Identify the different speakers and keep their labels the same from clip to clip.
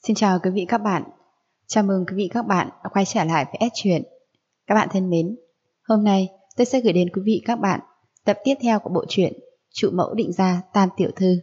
Speaker 1: Xin chào quý vị các bạn. Chào mừng quý vị các bạn đã quay trở lại với S Truyện. Các bạn thân mến, hôm nay tôi sẽ gửi đến quý vị các bạn tập tiếp theo của bộ truyện Trụ mẫu định gia Tam tiểu thư.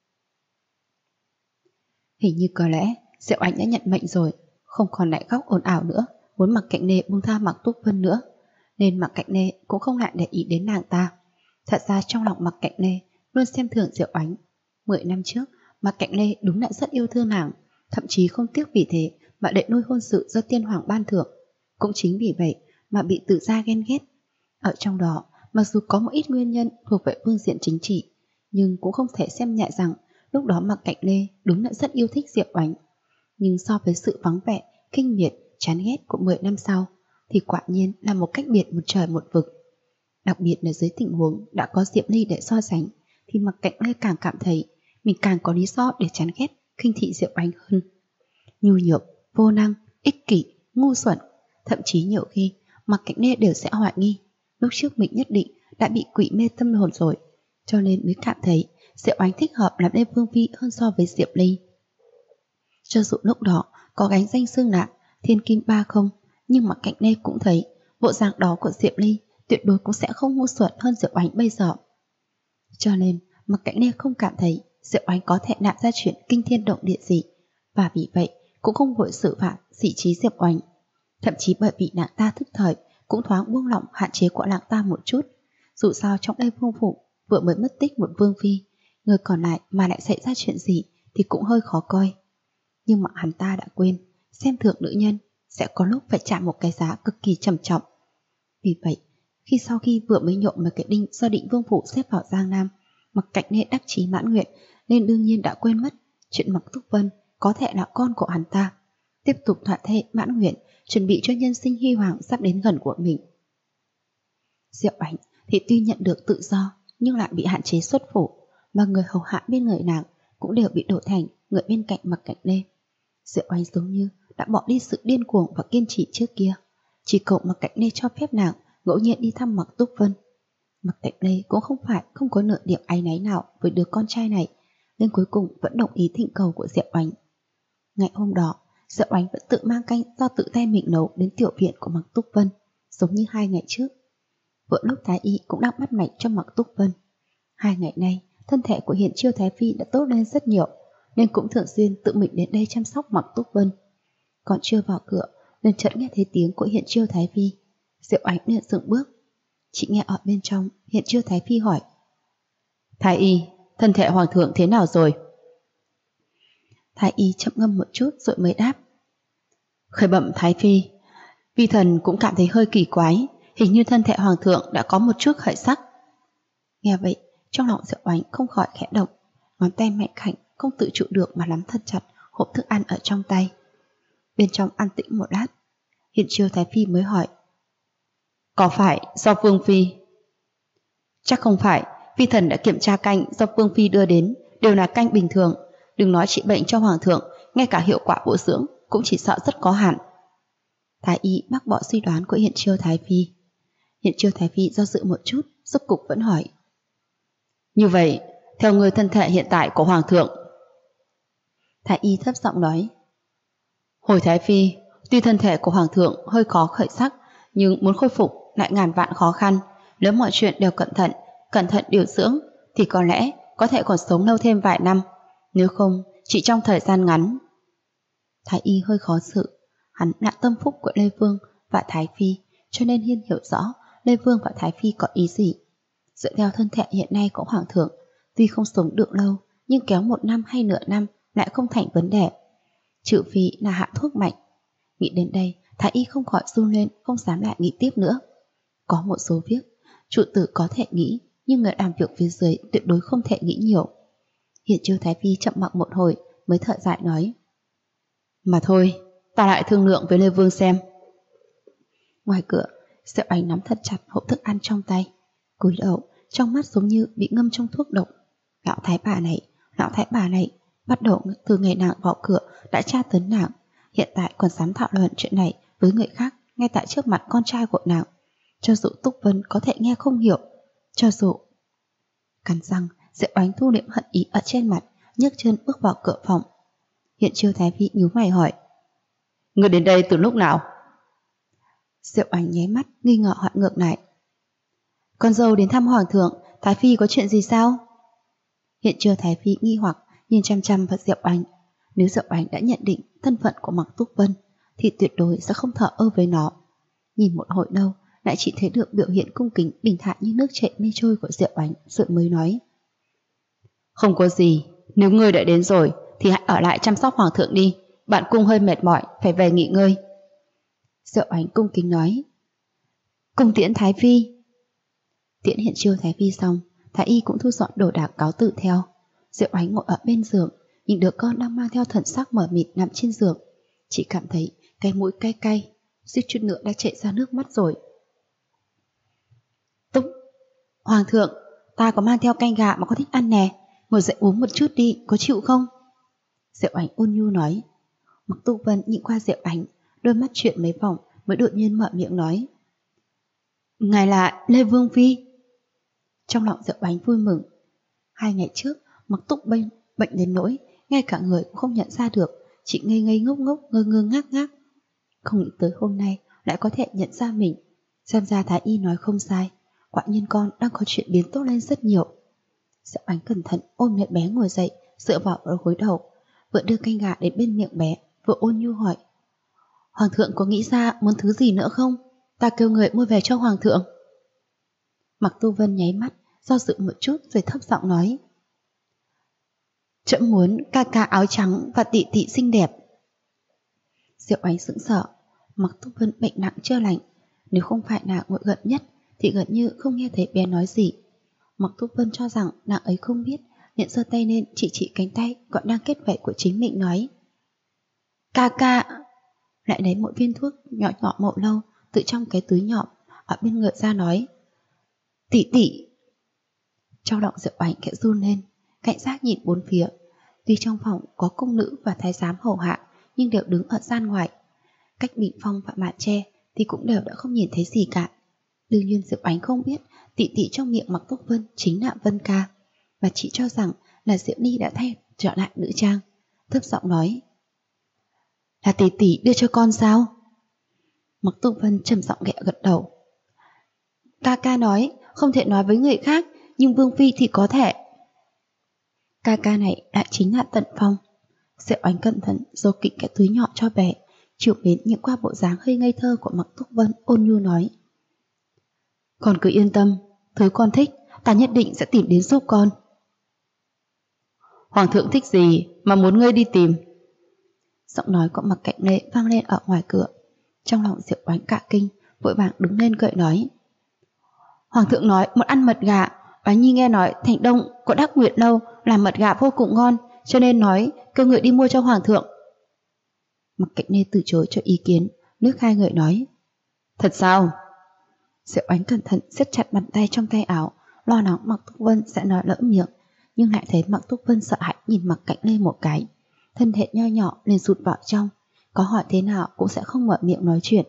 Speaker 1: Hình như có lẽ Diệu Ánh đã nhận mệnh rồi, không còn lại khóc ồn ào nữa, muốn Mạc Cạnh Nê buông tha Mạc Túc Vân nữa, nên Mạc Cạnh Nê cũng không lại để ý đến nàng ta. Thật ra trong lòng Mạc Cạnh Nê luôn xem thường Diệu Ánh. 10 năm trước, Mạc Cạnh Nê đúng là rất yêu thương nàng, thậm chí không tiếc vì thế mà để nuôi hôn sự do tiên hoàng ban thưởng. Cũng chính vì vậy mà bị Tử gia ghen ghét. Ở trong đó, mặc dù có một ít nguyên nhân thuộc về phương diện chính trị, nhưng cũng không thể xem nhẹ rằng lúc đó Mạc Cạnh Nê đúng là rất yêu thích Diệu Ánh. Nhưng so với sự vắng vẻ, khinh miệt, chán ghét của 10 năm sau, thì quả nhiên là một cách biệt một trời một vực. Đặc biệt là dưới tình huống đã có Diệp Ly để so sánh, thì Mạc Cạnh Nê càng cảm thấy mình càng có lý do để chán ghét, khinh thị Diệu Ánh hơn. Nhu nhược, vô năng, ích kỷ, ngu xuẩn, thậm chí nhiều khi Mạc Cạnh Nê đều sẽ hoài nghi lúc trước mình nhất định đã bị quỷ mê tâm hồn rồi, cho nên mới cảm thấy Diệu Ánh thích hợp làm nên vương phi hơn so với Diệp Ly. Cho dù lúc đó có gánh danh xưng là thiên kim 30, nhưng Mạc Cạnh Nê cũng thấy bộ dạng đó của Diệp Ly tuyệt đối cũng sẽ không ngu xuẩn hơn Diệu Ánh bây giờ. Cho nên Mạc Cạnh Nê không cảm thấy Diệu Ánh có thể làm ra chuyện kinh thiên động địa gì, và vì vậy cũng không vội xử phạt dị trí Diệp Ánh. Thậm chí bởi vì nàng ta thức thời cũng thoáng buông lỏng hạn chế của nàng ta một chút. Dù sao trong đây vương phủ vừa mới mất tích một vương phi, người còn lại mà lại xảy ra chuyện gì thì cũng hơi khó coi. Nhưng mà hắn ta đã quên, xem thường nữ nhân sẽ có lúc phải trả một cái giá cực kỳ trầm trọng. Vì vậy, sau khi vừa mới nhộn một cái đinh do Định Vương phủ xếp vào Giang Nam, Mạc Cạnh Nê đắc chí mãn nguyện, nên đương nhiên đã quên mất chuyện Mạc Túc Vân có thể là con của hắn ta, tiếp tục thỏa thệ mãn nguyện, chuẩn bị cho nhân sinh hy hoàng sắp đến gần của mình. Diệu Ánh thì tuy nhận được tự do nhưng lại bị hạn chế xuất phủ, mà người hầu hạ bên người nàng cũng đều bị đổi thành người bên cạnh Mạc Cạnh Nê. Diệu Ánh giống như đã bỏ đi sự điên cuồng và kiên trì trước kia, chỉ cầu Mạc Cạnh Nê cho phép nàng ngẫu nhiên đi thăm Mạc Túc Vân. Mạc Cạnh Nê cũng không phải không có nửa điểm áy náy nào với đứa con trai này, nên cuối cùng vẫn đồng ý thỉnh cầu của Diệu Ánh. Ngày hôm đó, Diệu Ánh vẫn tự mang canh do tự tay mình nấu đến tiểu viện của Mạc Túc Vân, giống như 2 ngày trước. Vừa lúc Thái Y cũng đang bắt mạch cho Mạc Túc Vân. 2 ngày nay, thân thể của Hiển Chiêu Thái Phi đã tốt lên rất nhiều, nên cũng thường xuyên tự mình đến đây chăm sóc Mạc Túc Vân. Còn chưa vào cửa, nên chợt nghe thấy tiếng của Hiển Chiêu Thái Phi. Diệu Ánh liền dừng bước. Chị nghe ở bên trong, Hiển Chiêu Thái Phi hỏi: Thái Y, thân thể hoàng thượng thế nào rồi? Thái Y chậm ngâm một chút rồi mới đáp: Khởi bẩm Thái Phi, vi thần cũng cảm thấy hơi kỳ quái, hình như thân thể hoàng thượng đã có một chút khởi sắc. Nghe vậy, trong lòng Diệu Ánh không khỏi khẽ động, ngón tay mạnh khảnh không tự trụ được mà nắm thật chặt hộp thức ăn ở trong tay. Bên trong an tĩnh một lát, Hiển Chiêu Thái Phi mới hỏi: Có phải do Vương Phi? Chắc không phải, vi thần đã kiểm tra canh do Vương Phi đưa đến, đều là canh bình thường, đừng nói trị bệnh cho hoàng thượng, ngay cả hiệu quả bổ dưỡng cũng chỉ sợ rất có hạn. Thái Y bác bỏ suy đoán của Hiển Chiêu Thái Phi. Hiển Chiêu Thái Phi do dự một chút, rốt cục vẫn hỏi: Như vậy, theo người thân thể hiện tại của hoàng thượng? Thái Y thấp giọng nói: Hồi Thái Phi, tuy thân thể của hoàng thượng hơi khó khởi sắc, nhưng muốn khôi phục lại ngàn vạn khó khăn. Nếu mọi chuyện đều cẩn thận điều dưỡng, thì có lẽ có thể còn sống lâu thêm vài năm. Nếu không, chỉ trong thời gian ngắn. Thái Y hơi khó xử. Hắn là tâm phúc của Lê Vương và Thái Phi, cho nên Hiên hiểu rõ Lê Vương và Thái Phi có ý gì. Dựa theo thân thể hiện nay của hoàng thượng, tuy không sống được lâu, nhưng kéo 1 năm hay nửa năm lại không thành vấn đề, trừ phi là hạ thuốc mạnh. Nghĩ đến đây, Thái Y không khỏi run lên, không dám lại nghĩ tiếp nữa. Có một số việc trụ tử có thể nghĩ, nhưng người làm việc phía dưới tuyệt đối không thể nghĩ nhiều. Hiển Chiêu Thái Phi chậm mặc một hồi mới thở dài nói: Mà thôi, ta lại thương lượng với Lê Vương xem. Ngoài cửa, Diệu Ánh nắm thật chặt hộp thức ăn trong tay, cúi đầu, trong mắt giống như bị ngâm trong thuốc độc. Lão thái bà này, bắt đầu từ ngày nàng vào cửa đã tra tấn nàng, hiện tại còn dám thảo luận chuyện này với người khác ngay tại trước mặt con trai của nàng. Cho dù Túc Vân có thể nghe không hiểu, cho dù... Cắn răng, Diệu Ánh thu liễm hận ý ở trên mặt, nhấc chân bước vào cửa phòng. Hiện Chiêu Thái Phi nhíu mày hỏi:
Speaker 2: Người đến đây từ lúc nào?
Speaker 1: Diệu Oánh nháy mắt nghi ngờ hỏi ngược lại: Con dâu đến thăm hoàng thượng, Thái Phi có chuyện gì sao? Hiện Chiêu Thái Phi nghi hoặc nhìn chăm chăm vào Diệu Oánh. Nếu Diệu Oánh đã nhận định thân phận của Mạc Túc Vân thì tuyệt đối sẽ không thờ ơ với nó. Nhìn một hồi lâu lại chỉ thấy được biểu hiện cung kính bình thản như nước chảy mây trôi của Diệu Oánh, rồi mới nói:
Speaker 2: Không có gì, nếu ngươi đã đến rồi thì hãy ở lại chăm sóc hoàng thượng đi, bạn cung hơi mệt mỏi, phải về nghỉ ngơi.
Speaker 1: Diệu Oánh cung kính nói: Cung tiễn Thái Phi. Tiễn Hiện Chiêu Thái Phi xong, Thái Y cũng thu dọn đồ đạc cáo từ theo. Diệu Oánh ngồi ở bên giường, nhìn đứa con đang mang theo thần sắc mờ mịt nằm trên giường, chỉ cảm thấy cái mũi cay cay, suýt chút nữa đã chảy ra nước mắt rồi. Túc, hoàng thượng, ta có mang theo canh gà mà có thích ăn nè, ngồi dậy uống một chút đi, có chịu không? Diệu Oánh ôn nhu nói. Mạc Túc Vân nhìn qua Diệu Oánh, đôi mắt chuyển mấy vòng mới đột nhiên mở miệng nói: Ngài là Lê Vương Phi. Trong lòng Diệu Oánh vui mừng. 2 ngày trước Mạc Túc Vân bệnh đến nỗi ngay cả người cũng không nhận ra được, chỉ ngây ngây ngốc ngốc, ngơ ngơ ngác ngác. Không nghĩ tới hôm nay lại có thể nhận ra mình. Xem ra Thái Y nói không sai, quả nhiên con đang có chuyện biến tốt lên rất nhiều. Diệu Oánh cẩn thận ôm lấy bé ngồi dậy, dựa vào gối đầu, vừa đưa canh gà đến bên miệng bé, vừa ôn nhu hỏi: Hoàng thượng có nghĩ ra muốn thứ gì nữa không? Ta kêu người mua về cho hoàng thượng. Mạc Tu Vân nháy mắt, do dự một chút rồi thấp giọng nói: Trẫm muốn ca ca áo trắng và tỷ tỷ xinh đẹp. Diệu Oánh sững sờ. Mạc Tu Vân bệnh nặng chưa lành, nếu không phải là ngồi gần nhất thì gần như không nghe thấy bé nói gì. Mạc Tu Vân cho rằng nàng ấy không biết, liền giơ tay lên chỉ cánh tay còn đang kết vảy của chính mình nói: Ca ca. Lại lấy một viên thuốc nhỏ nhỏ màu lâu từ trong cái túi nhỏ ở bên người ra nói: Tỷ tỷ. Trong lòng Diệu Oánh khẽ run lên, cảnh giác nhìn bốn phía. Tuy trong phòng có cung nữ và thái giám hầu hạ, nhưng đều đứng ở gian ngoài. Cách bình phong và màn tre thì cũng đều đã không nhìn thấy gì cả. Đương nhiên Diệu Oánh không biết tỷ tỷ trong miệng Mạc Túc Vân chính là Vân Ca, và chỉ cho rằng là Diệu Ni đã thay trở lại nữ trang. Thấp giọng nói: Là tỷ tỷ đưa cho con sao? Mạc Túc Vân trầm giọng ghẹ gật đầu. Ca ca nói không thể nói với người khác, nhưng Vương Phi thì có thể. Ca ca này lại chính là Tận Phong. Diệu Oánh cẩn thận giấu kỹ cái túi nhỏ cho bé, chiều mến nhìn qua bộ dáng hơi ngây thơ của Mạc Túc Vân, ôn nhu nói: Con cứ yên tâm, thứ con thích ta nhất định sẽ tìm đến giúp con.
Speaker 2: Hoàng thượng thích gì mà muốn ngươi đi tìm?
Speaker 1: Giọng nói của Mạc Cạnh Lệ vang lên ở ngoài cửa. Trong lòng Diệu Oánh cả kinh, vội vàng đứng lên gợi nói: Hoàng thượng nói muốn ăn mật gà, Oánh Nhi nghe nói Thành Đông có Đắc Nguyệt Lâu làm mật gà vô cùng ngon, cho nên nói kêu người đi mua cho hoàng thượng. Mạc Cạnh Lê từ chối cho ý kiến, nước hai người nói:
Speaker 2: Thật sao?
Speaker 1: Diệu Oánh cẩn thận siết chặt bàn tay trong tay áo, lo lắng Mạc Túc Vân sẽ nói lỡ miệng, nhưng lại thấy Mạc Túc Vân sợ hãi nhìn Mạc Cạnh Lê một cái, thân thể nho nhỏ liền sụt vào trong, có hỏi thế nào cũng sẽ không mở miệng nói chuyện.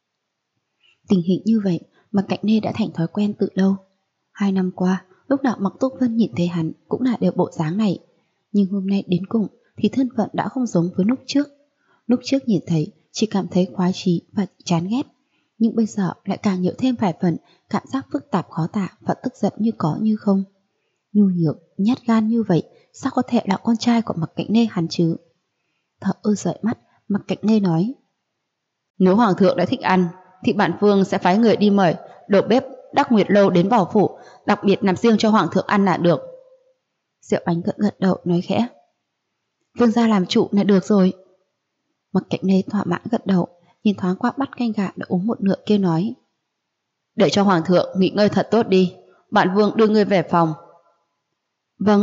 Speaker 1: Tình hình như vậy Mạc Cạnh Lê đã thành thói quen từ lâu. 2 năm qua, lúc nào Mạc Túc Vân nhìn thấy hắn cũng là đều bộ dáng này, nhưng hôm nay đến cùng thì thân phận đã không giống với lúc trước. Lúc trước nhìn thấy chỉ cảm thấy khoái chí và chán ghét, nhưng bây giờ lại càng nhiều thêm vài phần cảm giác phức tạp khó tả và tức giận như có như không. Nhu nhược, nhát gan như vậy, sao có thể là con trai của Mạc Cạnh Lê hắn chứ? Thở ơ rời mắt, Mạc Cạnh Lê nói:
Speaker 2: Nếu hoàng thượng đã thích ăn thì bản vương sẽ phái người đi mời đầu bếp Đắc Nguyệt Lâu đến vào phủ, đặc biệt làm riêng cho hoàng thượng ăn là được.
Speaker 1: Diệu Oánh gật đầu nói khẽ: Vương gia làm chủ là được rồi. Mạc Cạnh Lê thỏa mãn gật đầu, nhìn thoáng qua bát canh gà đã uống một nửa kia nói:
Speaker 2: Để cho hoàng thượng nghỉ ngơi thật tốt đi, bản vương đưa ngươi về phòng.
Speaker 1: Vâng.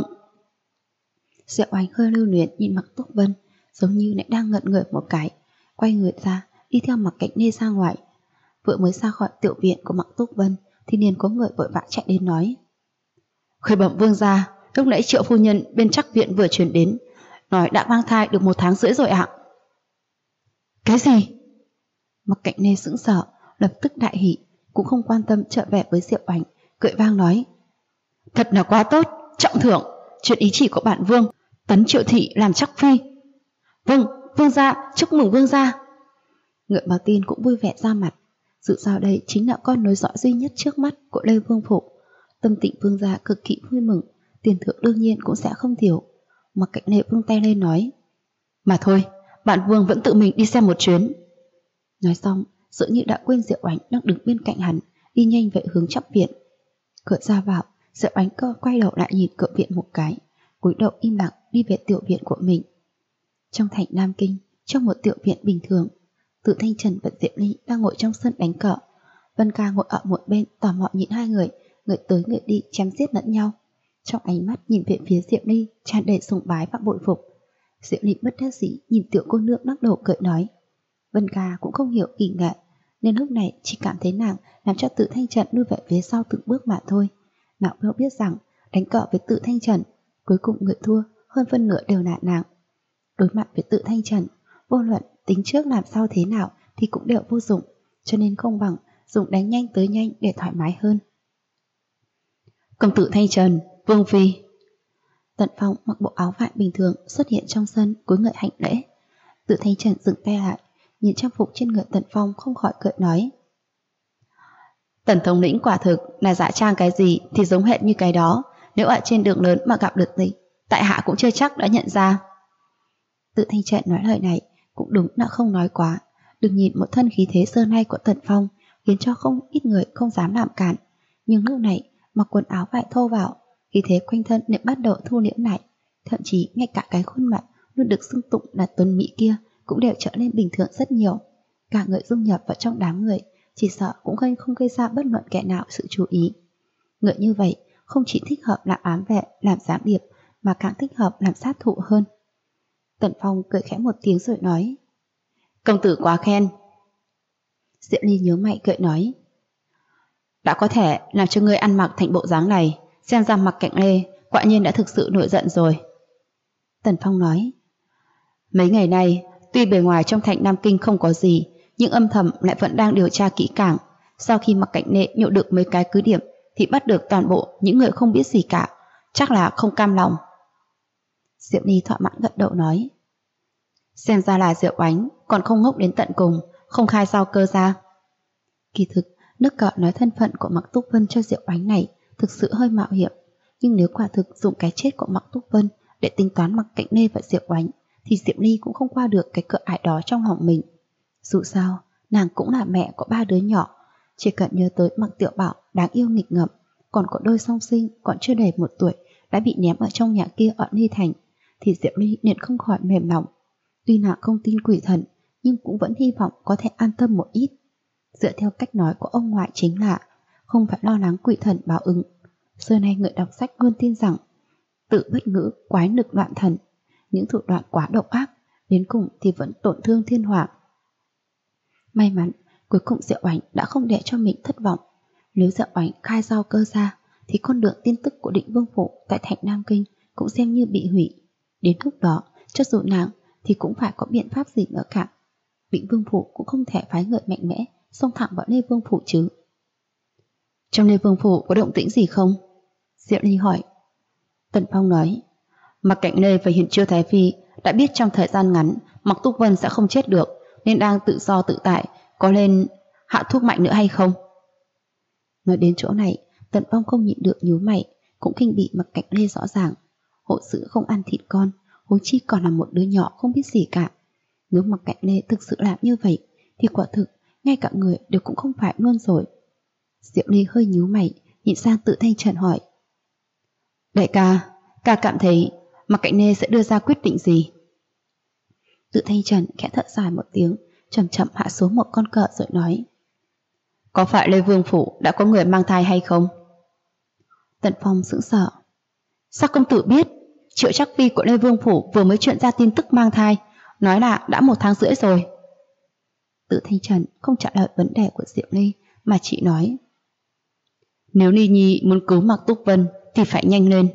Speaker 1: Diệu Oánh hơi lưu luyến nhìn Mạc Túc Vân, giống như lại đang ngẩn người một cái, quay người ra đi theo Mạc Cạnh Lê ra ngoài. Vừa mới ra khỏi tiểu viện của Mạc Túc Vân thì liền có người vội vã chạy đến nói:
Speaker 2: Khởi bẩm vương gia, lúc nãy Triệu phu nhân bên Trắc viện vừa truyền đến, nói đã mang thai được 1 tháng rưỡi rồi ạ.
Speaker 1: Cái gì? Mạc Cạnh Lê sững sờ, lập tức đại hỉ, cũng không quan tâm trở về với Diệu Oánh, cười vang nói:
Speaker 2: Thật là quá tốt, trọng thưởng, chuyện ý chỉ của bản vương, tấn Triệu thị làm Trắc phi. Vâng, vương gia, chúc mừng vương gia.
Speaker 1: Ngựa báo tin cũng vui vẻ ra mặt. Dù sao đây chính là con nối dõi duy nhất trước mắt của Lê Vương Phủ. Tâm Tịnh vương gia cực kỳ vui mừng, tiền thưởng đương nhiên cũng sẽ không thiếu. Mặc Cạnh Lê vung tay lên nói:
Speaker 2: Mà thôi, bản vương vẫn tự mình đi xem một chuyến.
Speaker 1: Nói xong, dường như đã quên Diệu Ánh đang đứng bên cạnh hắn, đi nhanh về hướng trọng viện. Cửa ra vào, Diệu Ánh quay đầu lại nhìn cửa viện một cái, cúi đầu im lặng đi về tiểu viện của mình. Trong thành Nam Kinh, trong một tiểu viện bình thường, Từ Thanh Trần và Diệu Ly đang ngồi trong sân đánh cờ. Vân Ca ngồi ở một bên tò mò nhìn hai người tới người đi chém giết lẫn nhau. Trong ánh mắt nhìn về phía Diệu Ly tràn đầy sùng bái và bội phục. Diệu Ly bất đắc dĩ nhìn tiểu cô nương lắc đầu cười nói. Vân Ca cũng không hiểu kỹ nghệ, nên lúc này chỉ cảm thấy nàng làm cho Từ Thanh Trần lui về phía sau từng bước mà thôi. Nào đâu biết rằng đánh cờ với Từ Thanh Trần, cuối cùng người thua hơn phân nửa đều là nàng. Đối mặt với Từ Thanh Trần, vô luận tính trước làm sao thế nào thì cũng đều vô dụng, cho nên không bằng dùng đánh nhanh tới nhanh để thoải mái hơn.
Speaker 2: Công tử Thanh Trần, vương phi.
Speaker 1: Tần Phong mặc bộ áo vải bình thường xuất hiện trong sân cúi người hành lễ. Từ Thanh Trần dừng tay lại, nhìn trang phục trên người Tần Phong không khỏi cười nói.
Speaker 2: Tần thống lĩnh quả thực là giả trang cái gì thì giống hệt như cái đó, nếu ở trên đường lớn mà gặp được gì, tại hạ cũng chưa chắc đã nhận ra.
Speaker 1: Từ Thanh Trần nói lời này cũng đúng là không nói quá. Đừng nhìn một thân khí thế xưa nay của Tần Phong khiến cho không ít người không dám làm cản, nhưng lúc này mặc quần áo vải thô vào, khí thế quanh thân lại bắt đầu thu liễm lại, thậm chí ngay cả cái khuôn mặt luôn được xưng tụng là tuấn mỹ kia cũng đều trở nên bình thường rất nhiều. Cả người dung nhập vào trong đám người, chỉ sợ cũng không gây ra bất luận kẻ nào sự chú ý. Người như vậy không chỉ thích hợp làm ám vệ, làm gián điệp, mà càng thích hợp làm sát thủ hơn. Tần Phong cười khẽ một tiếng rồi nói.
Speaker 2: Công tử quá khen.
Speaker 1: Diệu Ly nhớ mày cười nói.
Speaker 2: Đã có thể làm cho ngươi ăn mặc thành bộ dáng này, xem ra Mặc Cạnh Lê quả nhiên đã thực sự nổi giận rồi.
Speaker 1: Tần Phong nói.
Speaker 2: Mấy ngày nay, tuy bề ngoài trong thành Nam Kinh không có gì, nhưng âm thầm lại vẫn đang điều tra kỹ càng. Sau khi Mặc Cạnh Lê nhổ được mấy cái cứ điểm thì bắt được toàn bộ những người không biết gì cả, chắc là không cam lòng.
Speaker 1: Diệu Ly thỏa mãn gật đầu nói.
Speaker 2: Xem ra là Diệu Ánh còn không ngốc đến tận cùng, không khai sao cơ ra.
Speaker 1: Kỳ thực, nước cờ nói thân phận của Mạc Túc Vân cho Diệu Ánh này thực sự hơi mạo hiểm, nhưng nếu quả thực dùng cái chết của Mạc Túc Vân để tính toán Mặc Cạnh Lê và Diệu Ánh thì Diệu Ly cũng không qua được cái cửa ải đó trong lòng mình. Dù sao, nàng cũng là mẹ của 3 đứa nhỏ, chỉ cần nhớ tới Mạc Tiểu Bảo đáng yêu nghịch ngợm, còn có đôi song sinh còn chưa đầy 1 tuổi đã bị ném ở trong nhà kia ở Ly Thành, thì Diệu Ly liền không khỏi mềm lòng. Tuy là không tin quỷ thần, nhưng cũng vẫn hy vọng có thể an tâm một ít. Dựa theo cách nói của ông ngoại chính là không phải lo lắng quỷ thần báo ứng. Xưa nay người đọc sách luôn tin rằng tự bất ngữ, quái lực loạn thần, những thủ đoạn quá độc ác, đến cùng thì vẫn tổn thương thiên hạ. May mắn, cuối cùng Diệu Ánh đã không để cho mình thất vọng. Nếu Diệu Ánh khai giao cơ ra, thì con đường tin tức của Định Vương Phủ tại thành Nam Kinh cũng xem như bị hủy. Đến lúc đó, cho dù nàng thì cũng phải có biện pháp gì nữa cả. Định Vương Phủ cũng không thể phái người mạnh mẽ xông thẳng vào Lê Vương Phủ chứ.
Speaker 2: Trong Lê Vương Phủ có động tĩnh gì không?
Speaker 1: Diệu Ly hỏi.
Speaker 2: Tần Phong nói, Mặc Cạnh Lê và Hiền Chiêu Thái Phi đã biết trong thời gian ngắn Mặc Túc Vân sẽ không chết được, nên đang tự do tự tại, có nên hạ thuốc mạnh nữa hay không?
Speaker 1: Nói đến chỗ này, Tần Phong không nhịn được nhíu mày, cũng kinh bị Mặc Cạnh Lê rõ ràng. Hộ sự không ăn thịt con, huống chi còn là một đứa nhỏ không biết gì cả. Nếu Mặc Cạnh Lê thực sự làm như vậy, thì quả thực ngay cả người đều cũng không phải luôn rồi. Diệu Ly hơi nhíu mày, nhìn sang Từ Thanh Trần hỏi.
Speaker 2: Đại ca, ca cảm thấy Mặc Cạnh Lê sẽ đưa ra quyết định gì?
Speaker 1: Từ Thanh Trần khẽ thở dài một tiếng, chậm chậm hạ xuống một con cờ rồi nói.
Speaker 2: Có phải Lê Vương Phủ đã có người mang thai hay không?
Speaker 1: Tần Phong sững sờ.
Speaker 2: Sao công tử biết? Triệu Trắc Phi của Lê Vương Phủ vừa mới truyền ra tin tức mang thai, nói là đã 1 tháng rưỡi rồi.
Speaker 1: Từ Thanh Trần không trả lời vấn đề của Diệu Ly, mà chỉ nói.
Speaker 2: Nếu Ly Nhi muốn cứu Mạc Túc Vân thì phải nhanh lên.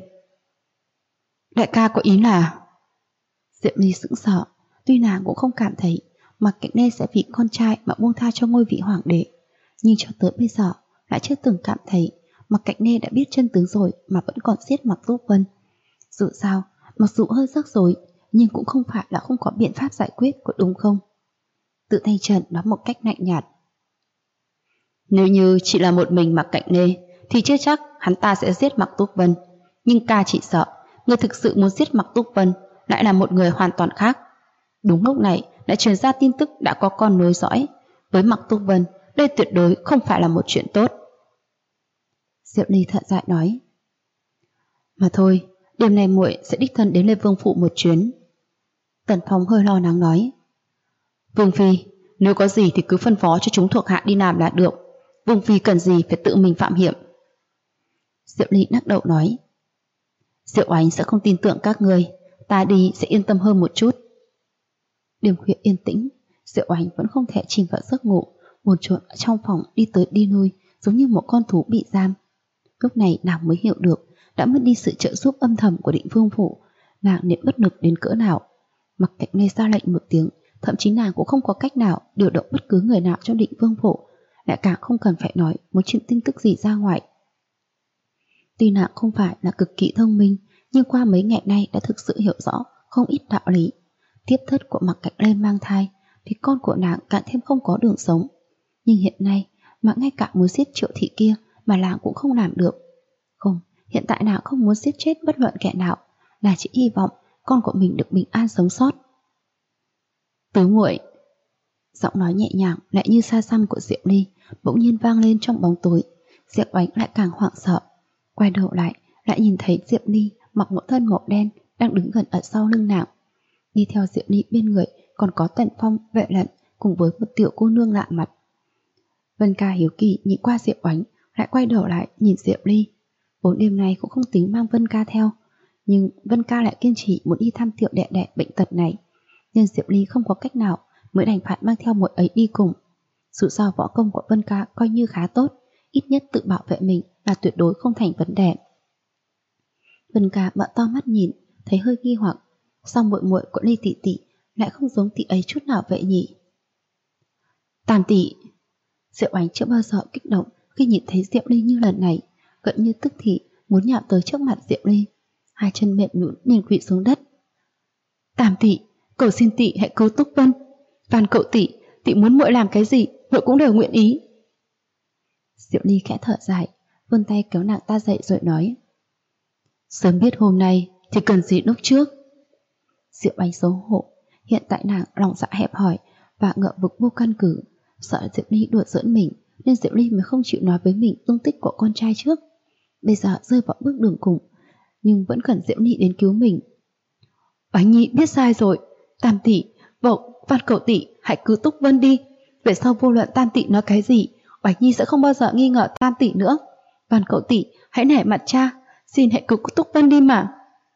Speaker 1: Đại ca có ý là... Diệu Ly sững sờ, tuy nàng cũng không cảm thấy Mạc Cạnh Lê sẽ vì con trai mà buông tha cho ngôi vị hoàng đế, nhưng cho tới bây giờ lại chưa từng cảm thấy Mạc Cạnh Lê đã biết chân tướng rồi mà vẫn còn giết Mạc Túc Vân. Dù sao, mặc dù hơi rắc rối, nhưng cũng không phải là không có biện pháp giải quyết, có đúng không? Tự Thanh Trần nói một cách lạnh nhạt.
Speaker 2: Nếu như chỉ là một mình Mạc Cạnh Nê thì chưa chắc hắn ta sẽ giết Mạc Túc Vân, nhưng ca chỉ sợ người thực sự muốn giết Mạc Túc Vân lại là một người hoàn toàn khác. Đúng lúc này đã truyền ra tin tức đã có con nối dõi. Với Mạc Túc Vân, đây tuyệt đối không phải là một chuyện tốt.
Speaker 1: Diệu Ly thận dại nói.
Speaker 2: Mà thôi, đêm nay muội sẽ đích thân đến Lê Vương Phủ một chuyến.
Speaker 1: Tần Phong hơi lo lắng nói.
Speaker 2: Vương Phi, nếu có gì thì cứ phân phó cho chúng thuộc hạ đi làm là được. Vương Phi cần gì phải tự mình phạm hiểm.
Speaker 1: Diệu Ly lắc đầu nói.
Speaker 2: Diệu Ánh sẽ không tin tưởng các người, ta đi sẽ yên tâm hơn một chút.
Speaker 1: Đêm khuya yên tĩnh, Diệu Ánh vẫn không thể chìm vào giấc ngủ, bồn chồn ở trong phòng đi tới đi lui, giống như một con thú bị giam. Lúc này nàng mới hiểu được, đã mất đi sự trợ giúp âm thầm của Định Vương Phủ, nàng nên bất lực đến cỡ nào. Mặc Cạnh Nê ra lệnh một tiếng, thậm chí nàng cũng không có cách nào điều động bất cứ người nào trong Định Vương Phủ, lại càng không cần phải nói một chuyện tin tức gì ra ngoài. Tuy nàng không phải là cực kỳ thông minh, nhưng qua mấy ngày nay đã thực sự hiểu rõ không ít đạo lý. Tiếp thất của Mạc Cạnh Lên mang thai thì con của nàng càng thêm không có đường sống. Nhưng hiện nay mà ngay cả muốn giết Triệu Thị kia mà nàng cũng không làm được. Không, hiện tại nàng không muốn giết chết bất luận kẻ nào, nàng chỉ hy vọng con của mình được bình an sống sót.
Speaker 2: Tứ muội,
Speaker 1: giọng nói nhẹ nhàng lại như xa xăm của Diệu Ly bỗng nhiên vang lên trong bóng tối. Diệu Ánh lại càng hoảng sợ, quay đầu lại nhìn thấy Diệu Ly mặc một thân màu đen đang đứng gần ở sau lưng nàng. Đi theo Diệu Ly bên người còn có Tần Phong, Vệ Lận cùng với một tiểu cô nương lạ mặt. Vân Ca hiếu kỳ nhìn qua Diệu Ánh, lại quay đầu lại nhìn Diệu Ly. Vốn đêm nay cũng không tính mang Vân Ca theo, nhưng Vân Ca lại kiên trì muốn đi thăm tiểu đệ đệ bệnh tật này, nên Diệu Ly không có cách nào mới đành phải mang theo muội ấy đi cùng. Dù sao võ công của Vân Ca coi như khá tốt, ít nhất tự bảo vệ mình là tuyệt đối không thành vấn đề. Vân Ca mở to mắt nhìn, thấy hơi nghi hoặc, sao muội muội của Ly tỷ tỷ lại không giống tỷ ấy chút nào vậy nhỉ?
Speaker 2: Tam tỷ.
Speaker 1: Diệu Ánh chưa bao giờ kích động khi nhìn thấy Diệu Ly như lần này, gần như tức thì muốn nhào tới trước mặt Diệu Ly, hai chân mềm nhũn nhìn quỵ xuống đất.
Speaker 2: Tam tỷ, cầu xin tỷ hãy cứu Túc Vân. Van cậu tỷ muốn muội làm cái gì, muội cũng đều nguyện ý.
Speaker 1: Diệu Ly khẽ thở dài, vươn tay kéo nàng ta dậy rồi nói.
Speaker 2: Sớm biết hôm nay thì cần gì lúc trước.
Speaker 1: Diệu Ánh xấu hổ, hiện tại nàng lòng dạ hẹp hòi và ngợ vực vô căn cứ, sợ Diệu Ly đùa giỡn mình nên Diệu Ly mới không chịu nói với mình tung tích của con trai trước. Bây giờ rơi vào bước đường cùng, nhưng vẫn cần Diệu Ly đến cứu mình.
Speaker 2: Oánh Nhi biết sai rồi, Tam tỷ, Van cậu tỷ hãy cứu Túc Vân đi. Về sau vô luận Tam tỷ nói cái gì, Oánh Nhi sẽ không bao giờ nghi ngờ Tam tỷ nữa. Van cậu tỷ hãy nể mặt cha, xin hãy cứu Túc Vân đi mà.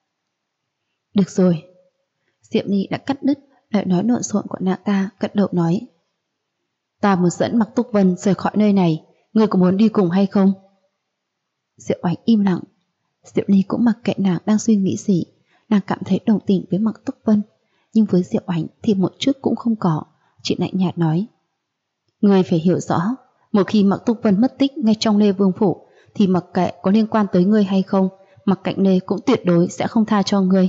Speaker 1: Được rồi. Diệu Ly đã cắt đứt lời nói lộn xộn của nàng ta, gật đầu nói.
Speaker 2: Ta muốn dẫn Mạc Túc Vân rời khỏi nơi này, ngươi có muốn đi cùng hay không?
Speaker 1: Diệu Ánh im lặng. Diệu Ly cũng mặc kệ nàng đang suy nghĩ gì. Nàng cảm thấy đồng tình với Mạc Túc Vân, nhưng với Diệu Ánh thì một chút cũng không có. Chị lạnh nhạt nói.
Speaker 2: Ngươi phải hiểu rõ, một khi Mạc Túc Vân mất tích ngay trong Lê Vương Phủ thì mặc kệ có liên quan tới ngươi hay không, Mạc Cạnh Nê cũng tuyệt đối sẽ không tha cho ngươi.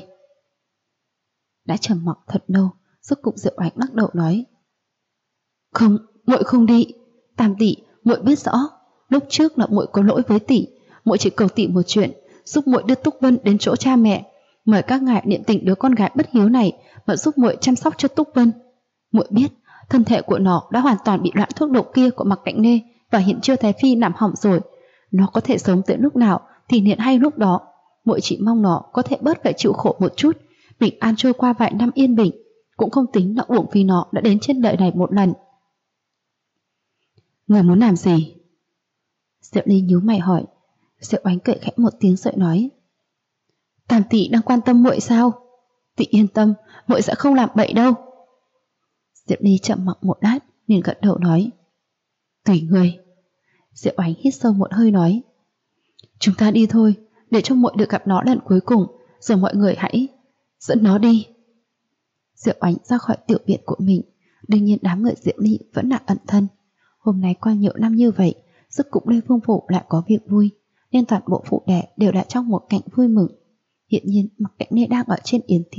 Speaker 1: Đã trầm mặc thật lâu, rốt cục Diệu Ánh lắc đầu nói.
Speaker 2: Không, muội không đi. Tam tỷ, muội biết rõ, lúc trước là muội có lỗi với tỷ, muội chỉ cầu tỷ một chuyện, giúp muội đưa Túc Vân đến chỗ cha mẹ, mời các ngài niệm tình đứa con gái bất hiếu này mà giúp muội chăm sóc cho Túc Vân. Muội biết thân thể của nó đã hoàn toàn bị loạn thuốc độc kia của Mạc Cạnh Nê và hiện chưa Thái Phi làm hỏng rồi. Nó có thể sống tới lúc nào thì hiện hay lúc đó. Muội chỉ mong nó có thể bớt phải chịu khổ một chút, bình an trôi qua vài năm yên bình, cũng không tính là uổng vì nó đã đến trên đời này một lần. Người muốn làm gì?
Speaker 1: Diệu Ly nhíu mày hỏi. Diệu Ánh cười khẽ một tiếng rồi nói.
Speaker 2: Tam tỷ đang quan tâm muội sao? Tỷ yên tâm, muội sẽ không làm bậy đâu.
Speaker 1: Diệu Ly chậm mặc một lát liền gật đầu nói.
Speaker 2: Tùy người.
Speaker 1: Diệu Ánh hít sâu một hơi nói.
Speaker 2: Chúng ta đi thôi, để cho muội được gặp nó lần cuối cùng, rồi mọi người hãy dẫn nó đi.
Speaker 1: Diệu Ánh ra khỏi tiểu viện của mình. Đương nhiên đám người Diệu Ly vẫn là ẩn thân. Hôm nay qua nhiều năm như vậy, rốt cục Lê Vương Phủ lại có việc vui, nên toàn bộ phụ đệ đều đã trong một cảnh vui mừng. Hiện nhiên Mạc Cạnh Nê đang ở trên yến tiệc,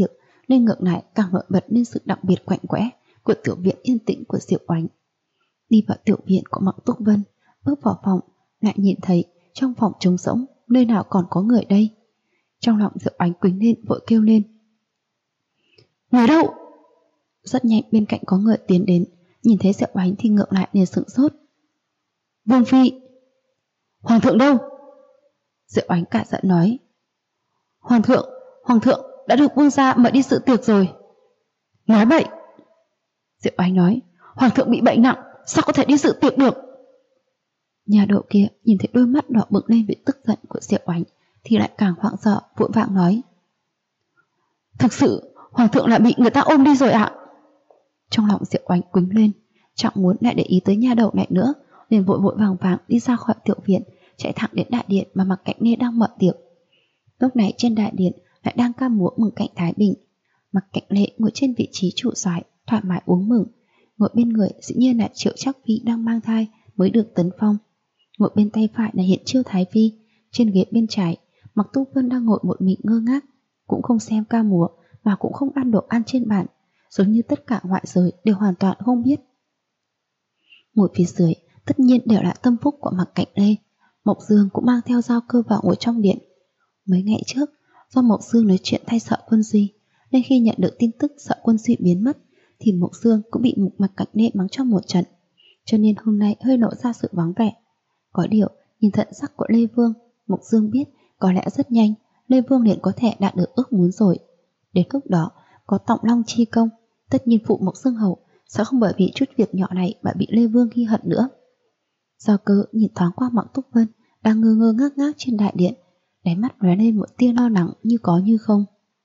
Speaker 1: nên ngược lại càng nổi bật lên sự đặc biệt quạnh quẽ của tiểu viện yên tĩnh của Diệu Oánh. Đi vào tiểu viện của Mạc Túc Vân, bước vào phòng, lại nhìn thấy trong phòng trống rỗng, nơi nào còn có người đây. Trong lòng Diệu Oánh quỳnh lên, vội kêu lên: người đâu? Rất nhanh bên cạnh có người tiến đến, nhìn thấy Diệu Oánh thì ngược lại liền sửng sốt. Vương phi. Hoàng thượng đâu? Diệu Oánh cả giận nói. Hoàng thượng đã được vương gia mời đi dự tiệc rồi. Nói bậy. Diệu Oánh nói, hoàng thượng bị bệnh nặng, sao có thể đi dự tiệc được? Nhà đầu kia nhìn thấy đôi mắt đỏ bừng lên vì tức giận của Diệu Oánh thì lại càng hoảng sợ, vội vàng nói: thực sự hoàng thượng lại bị người ta ôm đi rồi ạ. Trong lòng Diệu Oánh quýnh lên, chẳng muốn lại để ý tới nha đầu này nữa, liền vội vội vàng vàng đi ra khỏi tiểu viện, chạy thẳng đến đại điện mà Mạc Cạnh Nê đang mở tiệc. Lúc này trên đại điện lại đang ca múa mừng cảnh thái bình. Mạc Cạnh Nê ngồi trên vị trí chủ soái, thoải mái uống mừng. Ngồi bên người dĩ nhiên là Triệu Trác Phi đang mang thai mới được tấn phong. Ngồi bên tay phải là Hiện Chiêu Thái Phi. Trên ghế bên trái, Mạc Túc Vân đang ngồi một mình ngơ ngác, cũng không xem ca múa mà cũng không ăn đồ ăn trên bàn, giống như tất cả ngoại giới đều hoàn toàn không biết. Ngồi phía dưới tất nhiên đều là tâm phúc của Mạc Cạnh Nê. Mộc Dương cũng mang theo Giao Cơ vào ngồi trong điện. Mấy ngày trước, do Mộc Dương nói chuyện thay Sợ Quân Duy, nên khi nhận được tin tức Sợ Quân Duy biến mất, thì Mộc Dương cũng bị Mạc Cạnh Nê mắng cho một trận, cho nên hôm nay hơi lộ ra sự vắng vẻ. Có điều, nhìn thận sắc của Lê Vương, Mộc Dương biết có lẽ rất nhanh Lê Vương liền có thể đạt được ước muốn rồi. Đến lúc đó, có Tọng Long chi công, tất nhiên phụ Mộc Dương hầu sẽ không bởi vì chút việc nhỏ này mà bị Lê Vương ghi hận nữa. Giao Cơ nhìn thoáng qua Mạc Túc Vân đang ngơ ngơ ngác ngác trên đại điện, đáy mắt lóe lên một tia lo lắng như có như không.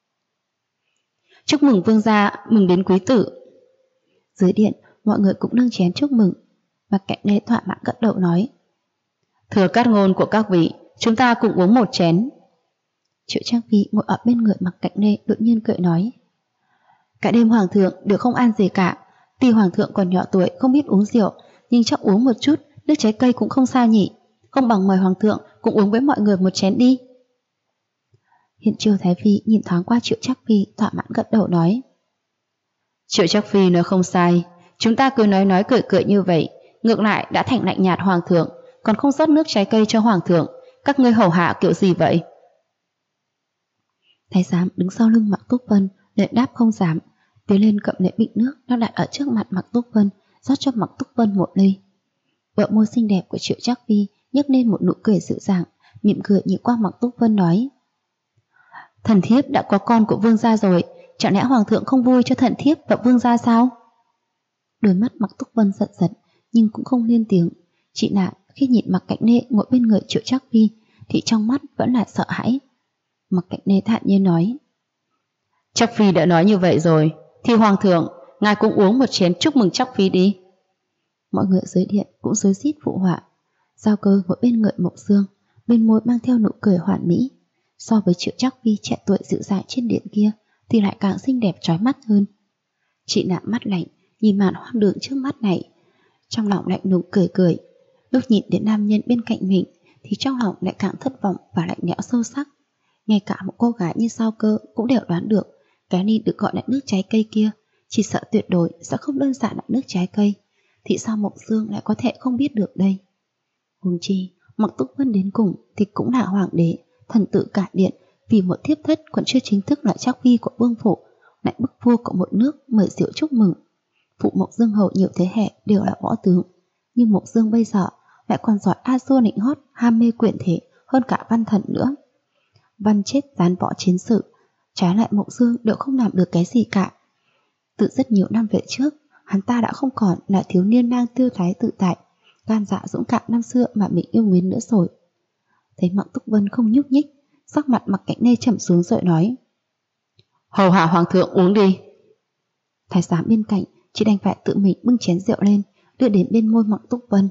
Speaker 1: Chúc mừng vương gia, mừng đến quý tử. Dưới điện, mọi người cũng nâng chén chúc mừng. Mạc Cạnh Nê thỏa mãn gật đầu nói: thừa cát ngôn của các vị, chúng ta cùng uống một chén. Triệu Trác Phi ngồi ở bên người Mạc Cạnh Nê đột nhiên cười nói: cả đêm hoàng thượng đều không ăn gì cả. Tuy hoàng thượng còn nhỏ tuổi không biết uống rượu, nhưng chắc uống một chút nước trái cây cũng không sao nhỉ. Không bằng mời hoàng thượng cùng uống với mọi người một chén đi. Hiện Chiêu Thái Phi nhìn thoáng qua Triệu Trác Phi, thỏa mãn gật đầu nói: Triệu Trác Phi nói không sai, chúng ta cứ nói cười cười như vậy, ngược lại đã thành lạnh nhạt hoàng thượng, còn không rót nước trái cây cho hoàng thượng. Các ngươi hầu hạ kiểu gì vậy? Thái giám đứng sau lưng Mạc Túc Vân liền đáp không dám, tiến lên cầm lấy bình nước đang đặt ở trước mặt Mạc Túc Vân, rót cho Mạc Túc Vân một ly. Bờ môi xinh đẹp của Triệu Trác Phi nhếch lên một nụ cười dịu dàng, mỉm cười nhìn qua Mạc Túc Vân nói: thần thiếp đã có con của vương gia rồi, chẳng lẽ hoàng thượng không vui cho thần thiếp và vương gia sao? Đôi mắt Mạc Túc Vân giận giận nhưng cũng không lên tiếng, chỉ là khi nhìn Mạc Cạnh Nê ngồi bên người Triệu Trác Phi thì trong mắt vẫn là sợ hãi. Mạc Cạnh Nê thản nhiên nói: Trác Phi đã nói như vậy rồi, thì hoàng thượng ngài cũng uống một chén chúc mừng Trác Phi đi. Mọi người dưới điện cũng rối rít phụ họa. Giao Cơ ngồi bên người Mộc Dương, bên môi mang theo nụ cười hoàn mỹ. So với Triệu Trác Phi trẻ tuổi dịu dàng trên điện kia thì lại càng xinh đẹp chói mắt hơn. Chị nạm mắt lạnh nhìn màn hoang đường trước mắt này, trong lòng lạnh lùng cười cười. Lúc nhìn đến nam nhân bên cạnh mình thì trong lòng lại càng thất vọng và lạnh lẽo sâu sắc. Ngay cả một cô gái như Giao Cơ cũng đều đoán được cái ly được gọi là nước trái cây kia chỉ sợ tuyệt đối sẽ không đơn giản là nước trái cây, thì sao Mộc Dương lại có thể không biết được đây? Huống chi Mạc Túc Vân đến cùng thì cũng là hoàng đế, thần tử cả điện, vì một thiếp thất còn chưa chính thức là Trác Phi của vương phủ, lại bức vua của một nước mời rượu chúc mừng. Phụ Mộc Dương hầu nhiều thế hệ đều là võ tướng, nhưng Mộc Dương bây giờ lại còn giỏi a xua nịnh hót, ham mê quyền thế hơn cả văn thần nữa. Văn chết gián võ chiến sự, trái lại Mộc Dương đều không làm được cái gì cả. Từ rất nhiều năm về trước, hắn ta đã không còn là thiếu niên đang tiêu thái tự tại, gan dạ dũng cảm năm xưa mà mình yêu mến nữa rồi. Thấy Mạc Túc Vân không nhúc nhích, sắc mặt Mạc Cạnh Nê trầm xuống rồi nói: hầu hạ hoàng thượng uống đi. Thái giám bên cạnh chỉ đành phải tự mình bưng chén rượu lên, đưa đến bên môi Mạc Túc Vân.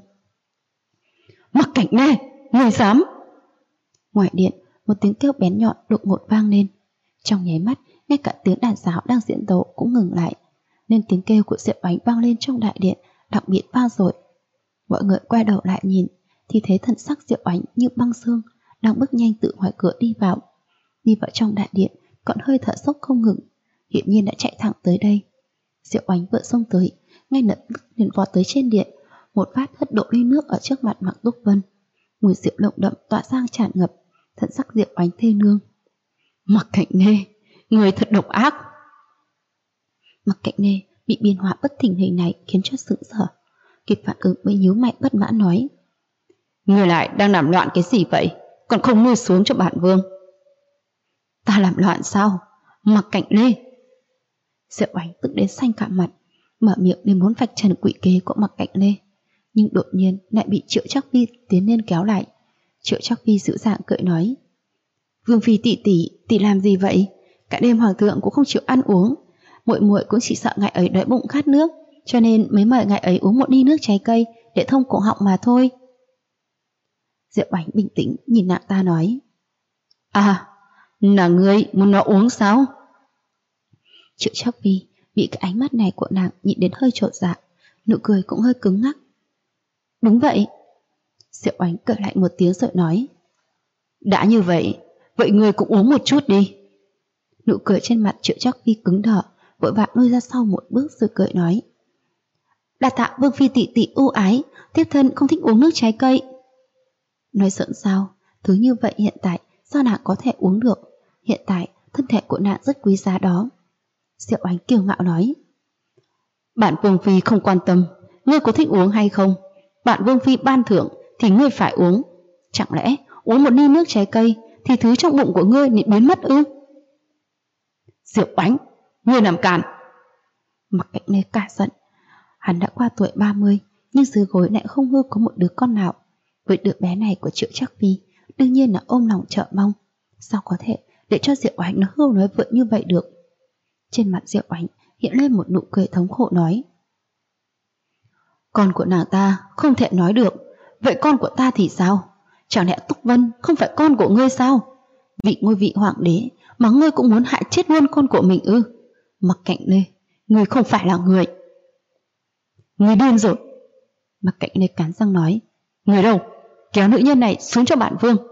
Speaker 1: Mạc Cạnh Nê, người dám! Ngoài điện, một tiếng kêu bén nhọn đột ngột vang lên. Trong nháy mắt, ngay cả tiếng đàn giáo đang diễn tấu cũng ngừng lại, nên tiếng kêu của Diệu Oánh vang lên trong đại điện đặc biệt vang dội. Mọi người quay đầu lại nhìn thì thấy thần sắc Diệu Oánh như băng xương, đang bước nhanh từ ngoài cửa đi vào trong đại điện, còn hơi thở sốc không ngừng, hiển nhiên đã chạy thẳng tới đây. Diệu Oánh vừa xông tới, ngay lập tức liền vọt tới trên điện, một phát hất đổ ly nước ở trước mặt Mạc Túc Vân. Mùi rượu lộng đậm tỏa ra tràn ngập, thần sắc Diệu Oánh thê nương. Mạc Cạnh Nê, người thật độc ác. Mạc Cạnh Nê bị biến hóa bất thình lình này khiến cho sững sờ, kịp phản ứng mới nhíu mày bất mãn nói: Người lại đang làm loạn cái gì vậy, còn không nuôi xuống cho bản vương? Ta làm loạn sao? Mạc Cạnh Nê. Diệu Oánh tức đến xanh cả mặt, mở miệng nên muốn vạch trần quỷ kế của Mạc Cạnh Nê, nhưng đột nhiên lại bị Triệu Trác Phi tiến lên kéo lại. Triệu Trác Phi dịu dàng cười nói: Vương phi tỷ làm gì vậy? Cả đêm hoàng thượng cũng không chịu ăn uống, muội cũng chỉ sợ ngài ấy đói bụng khát nước, cho nên mới mời ngài ấy uống một ly nước trái cây để thông cổ họng mà thôi. Diệu Oánh bình tĩnh nhìn nàng ta nói: À, là ngươi muốn nó uống sao? Triệu Trác Phi bị cái ánh mắt này của nàng nhìn đến hơi chột dạ, nụ cười cũng hơi cứng ngắc. Đúng vậy. Diệu Oánh cười lại một tiếng rồi nói: Đã như vậy, vậy ngươi cũng uống một chút đi. Nụ cười trên mặt Triệu Trác Phi cứng đờ, vội vàng lui ra sau một bước rồi cười nói: Đa tạ vương phi tỷ ưu ái, thiếp thân không thích uống nước trái cây. Nói giỡn sao, thứ như vậy hiện tại sao nàng có thể uống được? Hiện tại thân thể của nàng rất quý giá đó. Diệu Oánh kiêu ngạo nói: Bản vương phi không quan tâm ngươi có thích uống hay không, bản vương phi ban thưởng thì ngươi phải uống. Chẳng lẽ uống một ly nước trái cây thì thứ trong bụng của ngươi lại biến mất ư? Diệu Oánh, ngươi làm càn. Mạc Cạnh Nê cả giận. Hắn đã qua tuổi 30, nhưng dưới gối lại không hư có một đứa con nào. Với đứa bé này của Triệu Trác Phi, đương nhiên là ôm lòng chờ mong. Sao có thể để cho Diệu Oánh nó hưu nói vượt như vậy được? Trên mặt Diệu Oánh hiện lên một nụ cười thống khổ nói: Con của nàng ta không thể nói được, vậy con của ta thì sao? Chẳng lẽ Túc Vân không phải con của ngươi sao? Vị ngôi vị hoàng đế mà ngươi cũng muốn hại chết luôn con của mình ư? Mạc Cạnh Nê, ngươi không phải là người. Ngươi điên rồi. Mạc Cạnh Nê cắn răng nói: Người đâu? Kéo nữ nhân này xuống cho bản vương.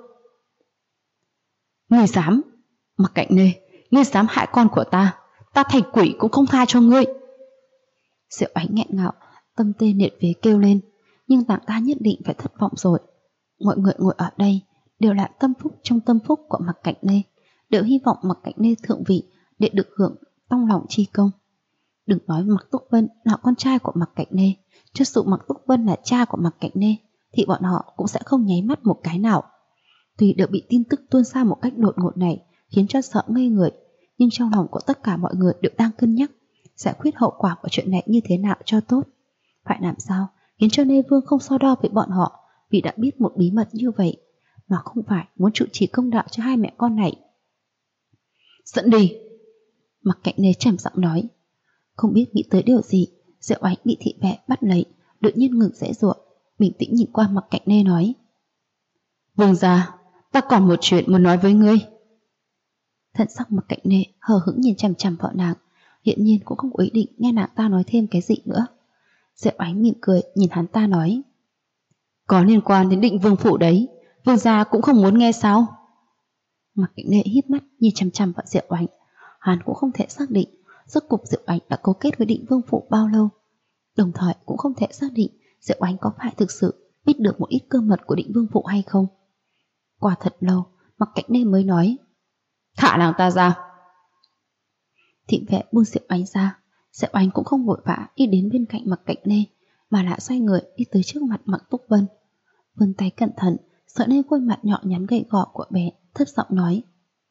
Speaker 1: Ngươi dám? Mạc Cạnh Nê, ngươi dám hại con của ta, ta thành quỷ cũng không tha cho ngươi. Diệu Oánh nghẹn ngào, tâm tê liệt phế kêu lên, nhưng nàng ta nhất định phải thất vọng rồi. Mọi người ngồi ở đây đều là tâm phúc trong tâm phúc của Mạc Cạnh Nê, đều hy vọng Mạc Cạnh Nê thượng vị để được hưởng tông lòng chi công. Đừng nói Mạc Túc Vân là con trai của Mạc Cạnh Nê, cho dù Mạc Túc Vân là cha của Mạc Cạnh Nê thì bọn họ cũng sẽ không nháy mắt một cái nào. Tuy được bị tin tức tuôn ra một cách đột ngột này khiến cho sợ ngây người, nhưng trong lòng của tất cả mọi người đều đang cân nhắc giải quyết hậu quả của chuyện này như thế nào cho tốt. Phải làm sao khiến cho Lê Vương không so đo với bọn họ, vì đã biết một bí mật như vậy, mà không phải muốn trụ trì công đạo cho hai mẹ con này. Dẫn đi. Mạc Cạnh Nê trầm giọng nói. Không biết nghĩ tới điều gì, Diệu Oánh bị thị vệ bắt lấy, đột nhiên ngừng giãy giụa, bình tĩnh nhìn qua Mạc Cạnh Nê nói: Vương gia, ta còn một chuyện muốn nói với ngươi. Thần sắc Mạc Cạnh Nê hờ hững nhìn chằm chằm vợ nàng, hiện nhiên cũng không có ý định nghe nàng ta nói thêm cái gì nữa. Diệu Oánh mỉm cười nhìn hắn ta nói: Có liên quan đến Định Vương phủ đấy, vương gia cũng không muốn nghe sao? Mạc Cạnh Nê híp mắt nhìn chằm chằm vào Diệu Oánh, hắn cũng không thể xác định rốt cuộc Diệu Oánh đã cấu kết với Định Vương phủ bao lâu, đồng thời cũng không thể xác định Diệu Oánh có phải thực sự biết được một ít cơ mật của Định Vương phủ hay không. Qua thật lâu, Mạc Cạnh Nê mới nói: Thả nàng ta ra. Thị vệ buông Diệu Oánh ra. Diệu Oánh cũng không vội vã đi đến bên cạnh Mạc Cạnh Nê, mà lại xoay người đi tới trước mặt Mạc Túc Vân, vươn tay cẩn thận sờ lên khuôn mặt nhỏ nhắn gầy gò của bé, thấp giọng nói: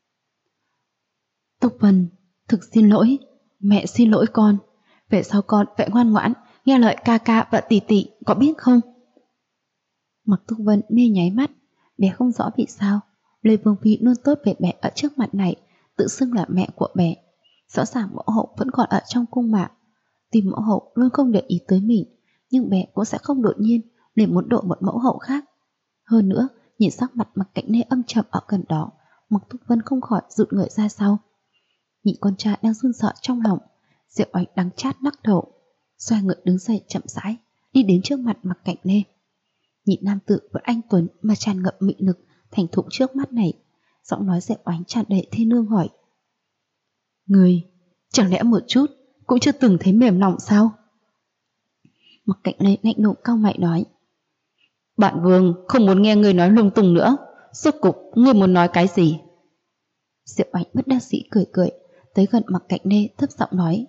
Speaker 1: Túc Vân, thực xin lỗi, mẹ xin lỗi con. Về sau con phải ngoan ngoãn nghe lời ca ca và tỷ tỷ, có biết không? Mạc Túc Vân mê nháy mắt, bé không rõ vì sao Lê Vương Phi luôn tốt về bé ở trước mặt này, tự xưng là mẹ của bé. Rõ ràng mẫu hậu vẫn còn ở trong cung mà. Tuy mẫu hậu luôn không để ý tới mình, nhưng bé cũng sẽ không đột nhiên để muốn độ một mẫu hậu khác. Hơn nữa, nhìn sắc mặt Mạc Cạnh Nê âm trầm ở gần đó, Mạc Túc Vân không khỏi rụt người ra sau. Nhìn con trai đang run sợ trong lòng, Diệu Oánh đắng chát lắc đầu, xoay người đứng dậy chậm rãi, đi đến trước mặt Mạc Cạnh Nê. Nhìn nam tử vẫn anh tuấn mà tràn ngập mị lực thành thục trước mắt này, giọng nói Diệu Oánh tràn đầy thê nương hỏi: Người
Speaker 2: Chẳng lẽ một chút cũng chưa từng thấy mềm lòng sao?
Speaker 1: Mặc Cạnh Lê lạnh lùng cau mày nói.
Speaker 2: Bạn Vương không muốn nghe người nói lung tung nữa. Rốt cục người muốn nói cái gì?
Speaker 1: Diệu Oánh bất đắc dĩ cười cười, tới gần Mặc Cạnh Lê thấp giọng nói.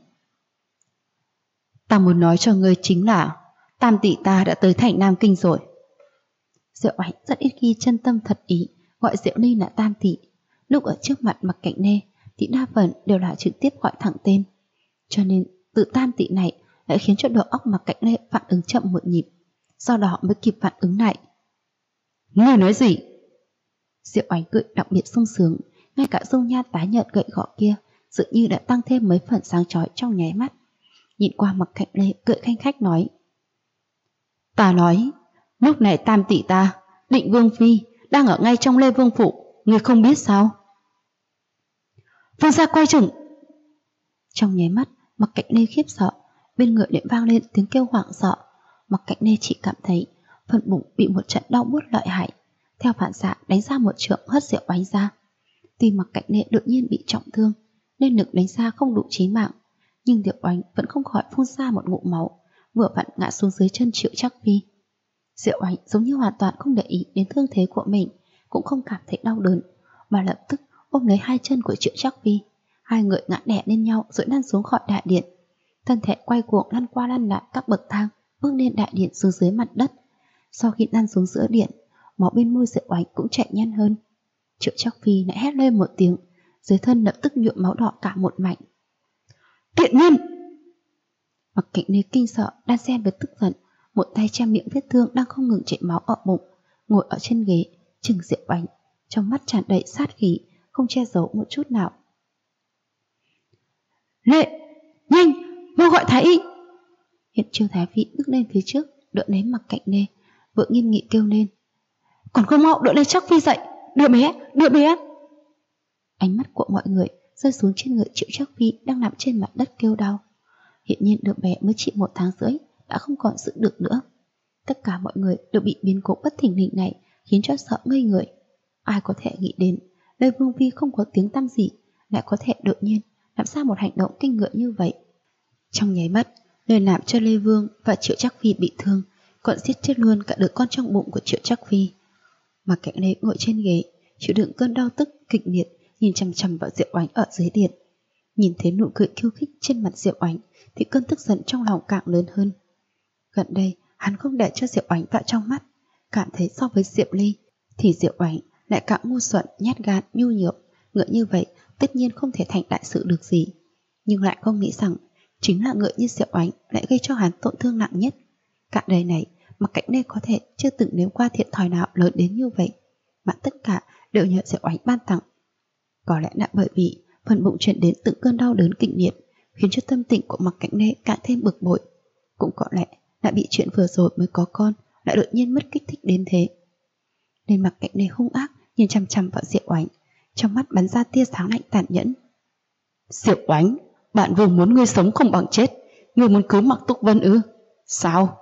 Speaker 2: Ta muốn nói cho ngươi chính là Tam tỷ ta đã tới thành Nam Kinh rồi.
Speaker 1: Diệu Oánh rất ít khi chân tâm thật ý gọi Diệu Ly là Tam tỷ. Lúc ở trước mặt Mặc Cạnh Lê thì đa phần đều là trực tiếp gọi thẳng tên, cho nên từ Tam tỷ này lại khiến cho đầu óc Mặc Cạnh Lê phản ứng chậm một nhịp, sau đó mới kịp phản ứng lại.
Speaker 2: Ngươi nói gì?
Speaker 1: Diệu Oánh cười đặc biệt sung sướng, ngay cả dung nhan tái nhợt gậy gọ kia dường như đã tăng thêm mấy phần sáng chói trong nháy mắt. Nhìn qua Mặc Cạnh Lê cười khanh khách nói.
Speaker 2: Ta nói, lúc này Tam tỷ ta, Định Vương phi đang ở ngay trong Lê Vương phủ, ngươi không biết sao?
Speaker 1: Vương gia quay chừng. Trong nháy mắt, Mặc Cạnh Lê khiếp sợ, bên người lại vang lên tiếng kêu hoảng sợ. Mặc Cạnh Lê chỉ cảm thấy phần bụng bị một trận đau buốt lợi hại, theo phản xạ đánh ra một trượng hất Diệu Oánh ra. Tuy Mặc Cạnh Lê đột nhiên bị trọng thương nên lực đánh ra không đủ chí mạng, nhưng Diệu Oánh vẫn không khỏi phun ra một ngụm máu, vừa vặn ngã xuống dưới chân Triệu Trác Phi. Diệu Oánh giống như hoàn toàn không để ý đến thương thế của mình, cũng không cảm thấy đau đớn, mà lập tức ôm lấy hai chân của Triệu Trác Phi. Hai người ngã đè lên nhau rồi lăn xuống khỏi đại điện. Thân thể quay cuồng lăn qua lăn lại các bậc thang, bước lên đại điện xuống dưới mặt đất. Sau khi lăn xuống giữa điện, máu bên môi Diệu Oánh cũng chảy nhanh hơn. Triệu Trác Phi lại hét lên một tiếng, dưới thân lập tức nhuộm máu đỏ cả một mảnh.
Speaker 2: Tiện nhân!
Speaker 1: Mặc Cạnh Lê kinh sợ đan xen với tức giận, một tay che miệng vết thương đang không ngừng chảy máu ở bụng, ngồi ở trên ghế chừng Diệu Oánh, trong mắt tràn đầy sát khí, không che giấu một chút nào.
Speaker 2: Lệ, nhanh, mau gọi thái y!
Speaker 1: Hiện Chiêu Thái Vị bước lên phía trước, đỡ lấy Mặc Cạnh Lê, vợ nghiêm nghị kêu lên.
Speaker 2: Còn không mau đỡ lấy Trác Phi dậy, đưa bé, đưa bé!
Speaker 1: Ánh mắt của mọi người rơi xuống trên người Triệu Trác Phi đang nằm trên mặt đất kêu đau. Hiện nhiên đứa bé mới chỉ 1 tháng rưỡi đã không còn giữ được nữa. Tất cả mọi người đều bị biến cố bất thình lình này khiến cho sợ ngây người. Ai có thể nghĩ đến Lê Vương Phi không có tiếng tăm gì lại có thể đột nhiên làm ra một hành động kinh người như vậy. Trong nháy mắt, liền làm cho Lê Vương và Triệu Trác Phi bị thương, còn giết chết luôn cả đứa con trong bụng của Triệu Trác Phi. Mà Cạnh Lê ngồi trên ghế, chịu đựng cơn đau tức kịch liệt, nhìn chằm chằm vào Diệu Oánh ở dưới điện. Nhìn thấy nụ cười khiêu khích trên mặt Diệu Oánh thì cơn tức giận trong lòng càng lớn hơn. Gần đây hắn không để cho Diệu Oánh vào trong mắt, cảm thấy so với Diệu Ly thì Diệu Oánh lại càng ngu xuẩn, nhát gan, nhu nhược. Người như vậy tất nhiên không thể thành đại sự được gì, nhưng lại không nghĩ rằng chính là người như Diệu Oánh lại gây cho hắn tổn thương nặng nhất. Cả đời này Mặc Cạnh Lê có thể chưa từng nếm qua thiệt thòi nào lớn đến như vậy, mà tất cả đều nhờ Diệu Oánh ban tặng. Có lẽ là bởi vì phần bụng truyền đến từng cơn đau đớn kịch liệt, khiến cho tâm tình của Mặc Cạnh Lê càng thêm bực bội. Cũng có lẽ là bị chuyện vừa rồi mới có con lại đột nhiên mất kích thích đến thế, nên Mặc Cạnh Lê hung ác nhìn chằm chằm vào Diệu Oánh, trong mắt bắn ra tia sáng lạnh tàn nhẫn.
Speaker 2: Diệu Oánh, bạn Vương muốn ngươi sống không bằng chết, ngươi muốn cứu Mặc Túc Vân ư? Sao?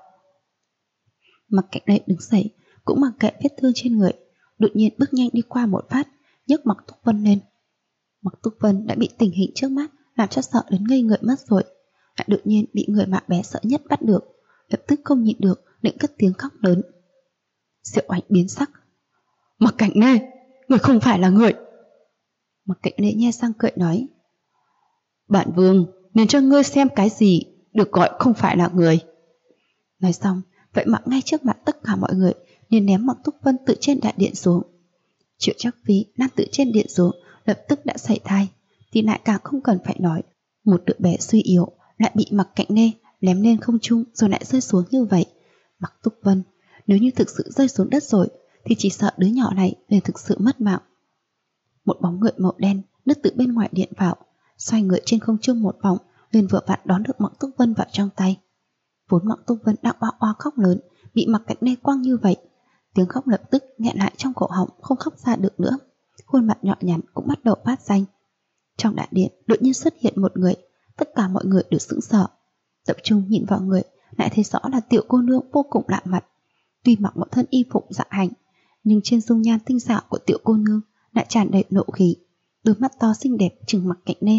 Speaker 1: Mặc Cạnh Lê đứng dậy, cũng mặc kệ vết thương trên người, đột nhiên bước nhanh đi qua một phát, nhấc Mặc Túc Vân lên. Mặc Túc Vân đã bị tình hình trước mắt làm cho sợ đến ngây người mất rồi, lại đột nhiên bị người mà bé sợ nhất bắt được, lập tức không nhịn được định cất tiếng khóc lớn. Diệu Oánh biến sắc.
Speaker 2: Mặc Cạnh Lê, người không phải là người.
Speaker 1: Mặc Cạnh Lê nhe răng cười nói.
Speaker 2: Bạn Vương nên cho ngươi xem cái gì được gọi không phải là người.
Speaker 1: Nói xong, vậy mà ngay trước mặt tất cả mọi người liền ném Mặc Túc Vân từ trên đại điện xuống. Triệu Trác Phi đang từ trên điện xuống lập tức đã sảy thai, thì lại càng không cần phải nói. Một đứa bé suy yếu lại bị Mặc Cạnh Lê ném lên không trung rồi lại rơi xuống như vậy. Mặc Túc Vân nếu như thực sự rơi xuống đất rồi thì chỉ sợ đứa nhỏ này liền thực sự mất mạng. Một bóng người màu đen lướt từ bên ngoài điện vào, xoay người trên không trung một vòng, liền vừa vặn đón được Mặc Túc Vân vào trong tay. Vốn Mặc Túc Vân đang oa oa khóc lớn, bị Mặc Cạnh Lê quăng như vậy, tiếng khóc lập tức nghẹn lại trong cổ họng, không khóc ra được nữa. Khuôn mặt nhỏ nhắn cũng bắt đầu phát xanh. Trong đại điện đột nhiên xuất hiện một người, tất cả mọi người đều sững sờ, tập trung nhìn vào người, lại thấy rõ là tiểu cô nương vô cùng lạ mặt. Tuy mặc một thân y phục dạ hành, nhưng trên dung nhan tinh xảo của tiểu cô nương lại tràn đầy nộ khí, đôi mắt to xinh đẹp trừng Mặc Cạnh Lê,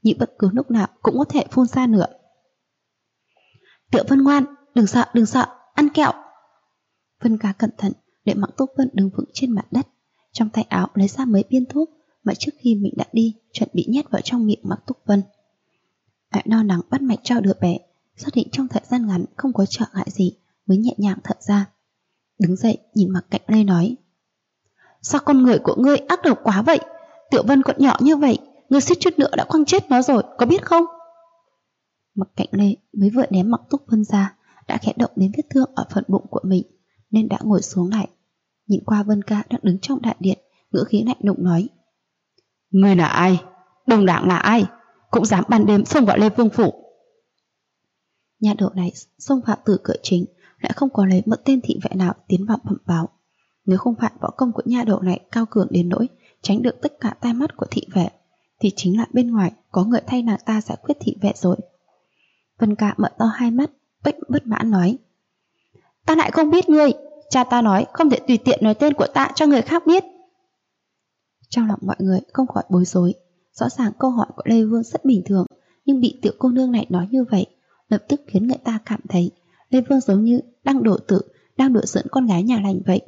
Speaker 1: nhưng bất cứ lúc nào cũng có thể phun ra nữa. Tiểu Vân ngoan, đừng sợ, ăn kẹo. Vân Ca cẩn thận để Mạc Túc Vân đứng vững trên mặt đất, trong tay áo lấy ra mấy viên thuốc mà trước khi mình đã đi chuẩn bị nhét vào trong miệng Mạc Túc Vân. Lại no nắng bắt mạch cho đứa bé, xác định trong thời gian ngắn không có trở ngại gì mới nhẹ nhàng thở ra. Đứng dậy nhìn Mạc Cạnh Lê nói: Sao con người của ngươi ác độc quá vậy? Tiểu Vân còn nhỏ như vậy, ngươi suýt chút nữa đã quăng chết nó rồi, có biết không? Mạc Cạnh Lê mới vừa ném Mạc Túc Vân ra, đã khẽ động đến vết thương ở phần bụng của mình, nên đã ngồi xuống lại, nhìn qua Vân Ca đang đứng trong đại điện, ngữ khí lạnh lùng nói: Ngươi là ai? Đồng đảng là ai? Cũng dám ban đêm xông vào Lê Vương phủ. Nhà đầu này xông vào từ cửa chính, lại không có lấy một tên thị vệ nào tiến vào bẩm báo. Nếu không phải võ công của nhà đầu này cao cường đến nỗi tránh được tất cả tai mắt của thị vệ, thì chính là bên ngoài có người thay nàng ta giải quyết thị vệ rồi. Vân Ca mở to hai mắt, bất mãn nói: Ta lại không biết ngươi, cha ta nói không thể tùy tiện nói tên của ta cho người khác biết. Trong lòng mọi người không khỏi bối rối. Rõ ràng câu hỏi của Lê Vương rất bình thường, nhưng bị tiểu cô nương này nói như vậy, lập tức khiến người ta cảm thấy Lê Vương giống như đang đùa giỡn con gái nhà lành vậy.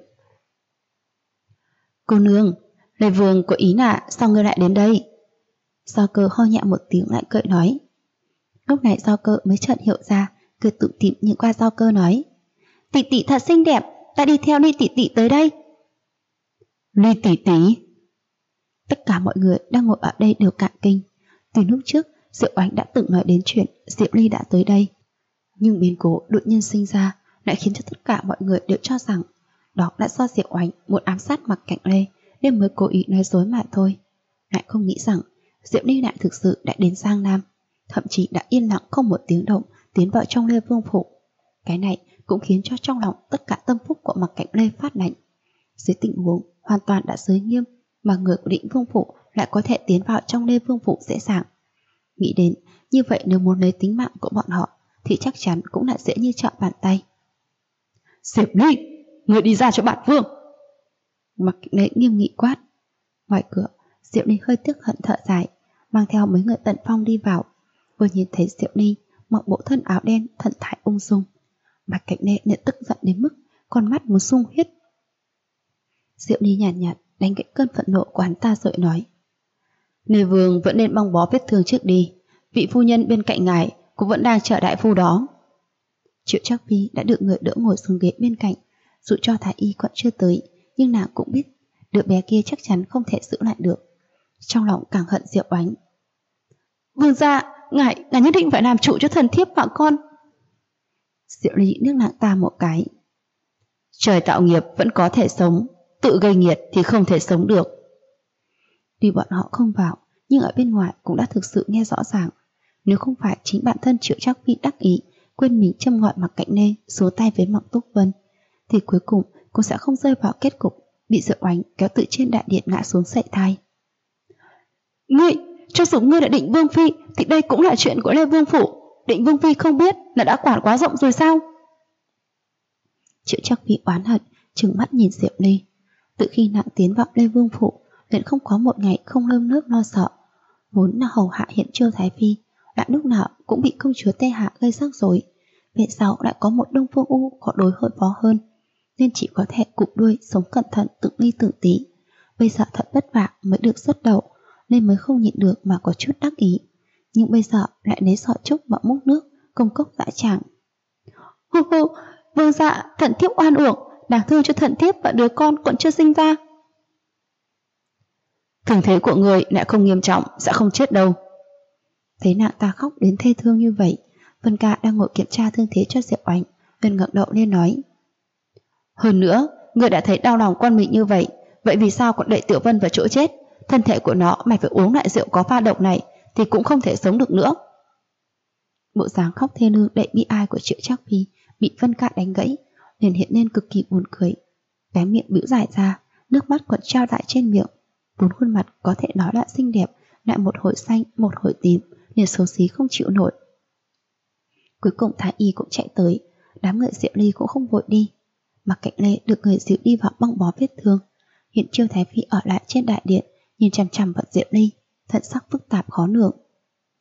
Speaker 1: Cô nương, Lê Vương có ý là sao ngươi lại đến đây? Giao Cơ ho nhẹ một tiếng lại cười nói. Lúc này Giao Cơ mới chợt hiểu ra, cười tủm tỉm nhìn qua Giao Cơ nói: Tỷ tỷ thật xinh đẹp, ta đi theo Ly tỷ tỷ tới đây. Ly tỷ tỷ? Tất cả mọi người đang ngồi ở đây đều cạn kinh. Từ lúc trước Diệu Ánh đã từng nói đến chuyện Diệu Ly đã tới đây, nhưng biến cố đột nhiên sinh ra lại khiến cho tất cả mọi người đều cho rằng đó là do Diệu Ánh muốn ám sát Mạc Cạnh Lê nên mới cố ý nói dối mà thôi. Lại không nghĩ rằng Diệu Ly lại thực sự đã đến Giang Nam, thậm chí đã yên lặng không một tiếng động tiến vào trong Lê Vương phủ. Cái này cũng khiến cho trong lòng tất cả tâm phúc của Mạc Cạnh Lê phát lạnh. Dưới tình huống hoàn toàn đã giới nghiêm mà người của Định Vương phủ lại có thể tiến vào trong Lê Vương phủ dễ dàng. Nghĩ đến như vậy, nếu muốn lấy tính mạng của bọn họ thì chắc chắn cũng là dễ như trở bàn tay. Diệp Ly, người đi ra cho bản vương. Mạc Cạnh Lê nghiêm nghị quát. Ngoài cửa, Diệu Ly hơi tiếc hận thở dài, mang theo mấy người Tần Phong đi vào. Vừa nhìn thấy Diệu Ly mặc bộ thân áo đen thần thái ung dung, Mạc Cạnh Lê liền tức giận đến mức con mắt muốn sung huyết. Diệu Ly nhàn nhạt đánh cái cơn phẫn nộ của hắn ta rồi nói: Lê Vương vẫn nên băng bó vết thương trước đi, vị phu nhân bên cạnh ngài cũng vẫn đang chờ đại phu đó. Triệu Trác Phi đã được người đỡ ngồi xuống ghế bên cạnh, dù cho thái y còn chưa tới, nhưng nàng cũng biết đứa bé kia chắc chắn không thể giữ lại được. Trong lòng càng hận Diệu Ánh. Vương gia, ngài nhất định phải làm chủ cho thần thiếp và con. Diệu Ly liếc nàng ta một cái. Trời tạo nghiệp vẫn có thể sống, tự gây nghiệt thì không thể sống được. Tuy bọn họ không vào, nhưng ở bên ngoài cũng đã thực sự nghe rõ ràng. Nếu không phải chính bản thân Triệu Trác Phi đắc ý quên mình châm ngọn Mạc Cạnh Lê xuống tay với Mạc Túc Vân, thì cuối cùng cũng sẽ không rơi vào kết cục bị Diệu Ánh kéo từ trên đại điện ngã xuống sảy thai. Ngươi, cho dù ngươi là Định Vương Phi thì đây cũng là chuyện của Lê Vương phủ. Định Vương Phi không biết là đã quản quá rộng rồi sao? Triệu Trác Phi oán hận trừng mắt nhìn Diệu Ly. Từ khi nàng tiến vào Lê Vương phủ liền không có một ngày không nơm nớp lo sợ. Vốn là hầu hạ Hiển Chiêu Thái Phi, lại lúc nào cũng bị công chúa Tê Hạ gây rắc rối. Về sau lại có một Đông Phương U có đối hơi phó hơn, nên chỉ có thể cụp đuôi sống cẩn thận từng ly từng tí. Bây giờ thật vất vả mới được xuất đậu, nên mới không nhịn được mà có chút đắc ý. Nhưng bây giờ lại lấy sọ trúc vào múc nước công cốc dã tràng. Hô hô, vương dạ, thần thiếp oan uổng, đáng thương cho thần thiếp và đứa con còn chưa sinh ra. Thương thế của người lại không nghiêm trọng, sẽ không chết đâu. Thấy nàng ta khóc đến thê thương như vậy, Vân Ca đang ngồi kiểm tra thương thế cho Diệu Ánh, liền ngẩng đầu lên nói: Hơn nữa, người đã thấy đau lòng con mình như vậy, vậy vì sao còn đẩy Tiểu Vân vào chỗ chết? Thân thể của nó mày phải uống loại rượu có pha độc này thì cũng không thể sống được nữa. Bộ dáng khóc thê lương đầy bi ai của Triệu Trác Phi bị Vân Ca đánh gãy, liền hiện lên cực kỳ buồn cười. Cái miệng bĩu dài ra, nước mắt còn trao lại trên miệng. Bốn khuôn mặt có thể nói là xinh đẹp, lại một hồi xanh, một hồi tím, liền xấu xí không chịu nổi. Cuối cùng thái y cũng chạy tới, đám người Diệu Ly cũng không vội đi. Mạc Cạnh Lê được người dìu đi vào băng bó vết thương. Hiển Chiêu Thái Phi ở lại trên đại điện, nhìn chằm chằm vào Diệu Ly, thần sắc phức tạp khó lường.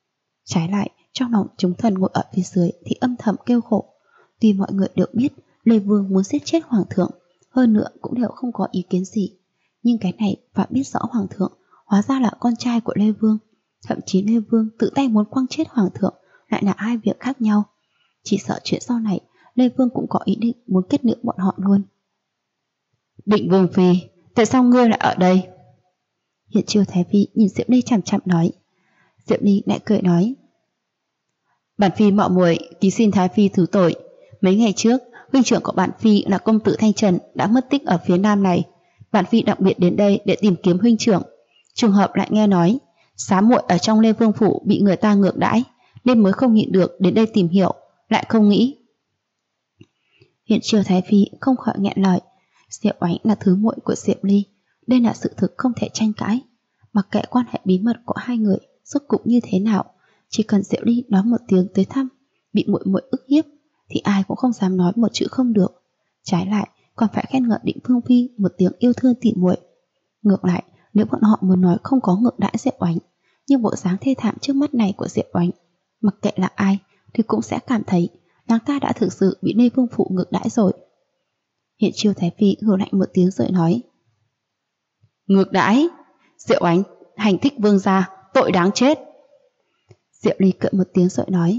Speaker 1: Trái lại, trong lòng chúng thần ngồi ở phía dưới thì âm thầm kêu khổ. Tuy mọi người đều biết Lê Vương muốn giết chết hoàng thượng, hơn nữa cũng đều không có ý kiến gì, nhưng cái này và biết rõ hoàng thượng hóa ra là con trai của Lê Vương. Thậm chí Lê Vương tự tay muốn quăng chết hoàng thượng lại là hai việc khác nhau. Chỉ sợ chuyện sau này Lê Vương cũng có ý định muốn kết liễu bọn họ luôn.
Speaker 2: Định Vương phi, tại sao ngươi lại ở đây?
Speaker 1: Hiện Chiêu Thái Phi nhìn Diệp Ly chằm chằm nói. Diệp Ly lại cười nói,
Speaker 2: Bản phi mạo muội kính xin Thái phi thứ tội. Mấy ngày trước, huynh trưởng của bản phi là công tử Thanh Trần đã mất tích ở phía nam này. Bản phi đặc biệt đến đây để tìm kiếm huynh trưởng. Trùng hợp lại nghe nói xá muội ở trong Lê Vương phủ bị người ta ngược đãi, nên mới không nhịn được đến đây tìm hiểu, lại không nghĩ.
Speaker 1: Hiện Chiêu Thái Phi không khỏi nghẹn lời. Diệu Oánh là thứ muội của Diệp Ly, đây là sự thực không thể tranh cãi. Mặc kệ quan hệ bí mật của hai người rốt cục như thế nào, chỉ cần Diệu Ly nói một tiếng tới thăm, bị muội muội ức hiếp, thì ai cũng không dám nói một chữ không được. Trái lại, còn phải khen ngợi Định Vương phi một tiếng yêu thương tỉ muội. Ngược lại, nếu bọn họ muốn nói không có ngược đãi Diệu Oánh, nhưng bộ dáng thê thảm trước mắt này của Diệu Oánh, mặc kệ là ai thì cũng sẽ cảm thấy nàng ta đã thực sự bị Lê Vương phụ ngược đãi rồi. Hiện Chiêu Thái Phi hừ lạnh một tiếng rồi nói,
Speaker 2: ngược đãi? Diệu Oánh hành thích vương gia, tội đáng chết.
Speaker 1: Diệu Ly cười một tiếng rồi nói,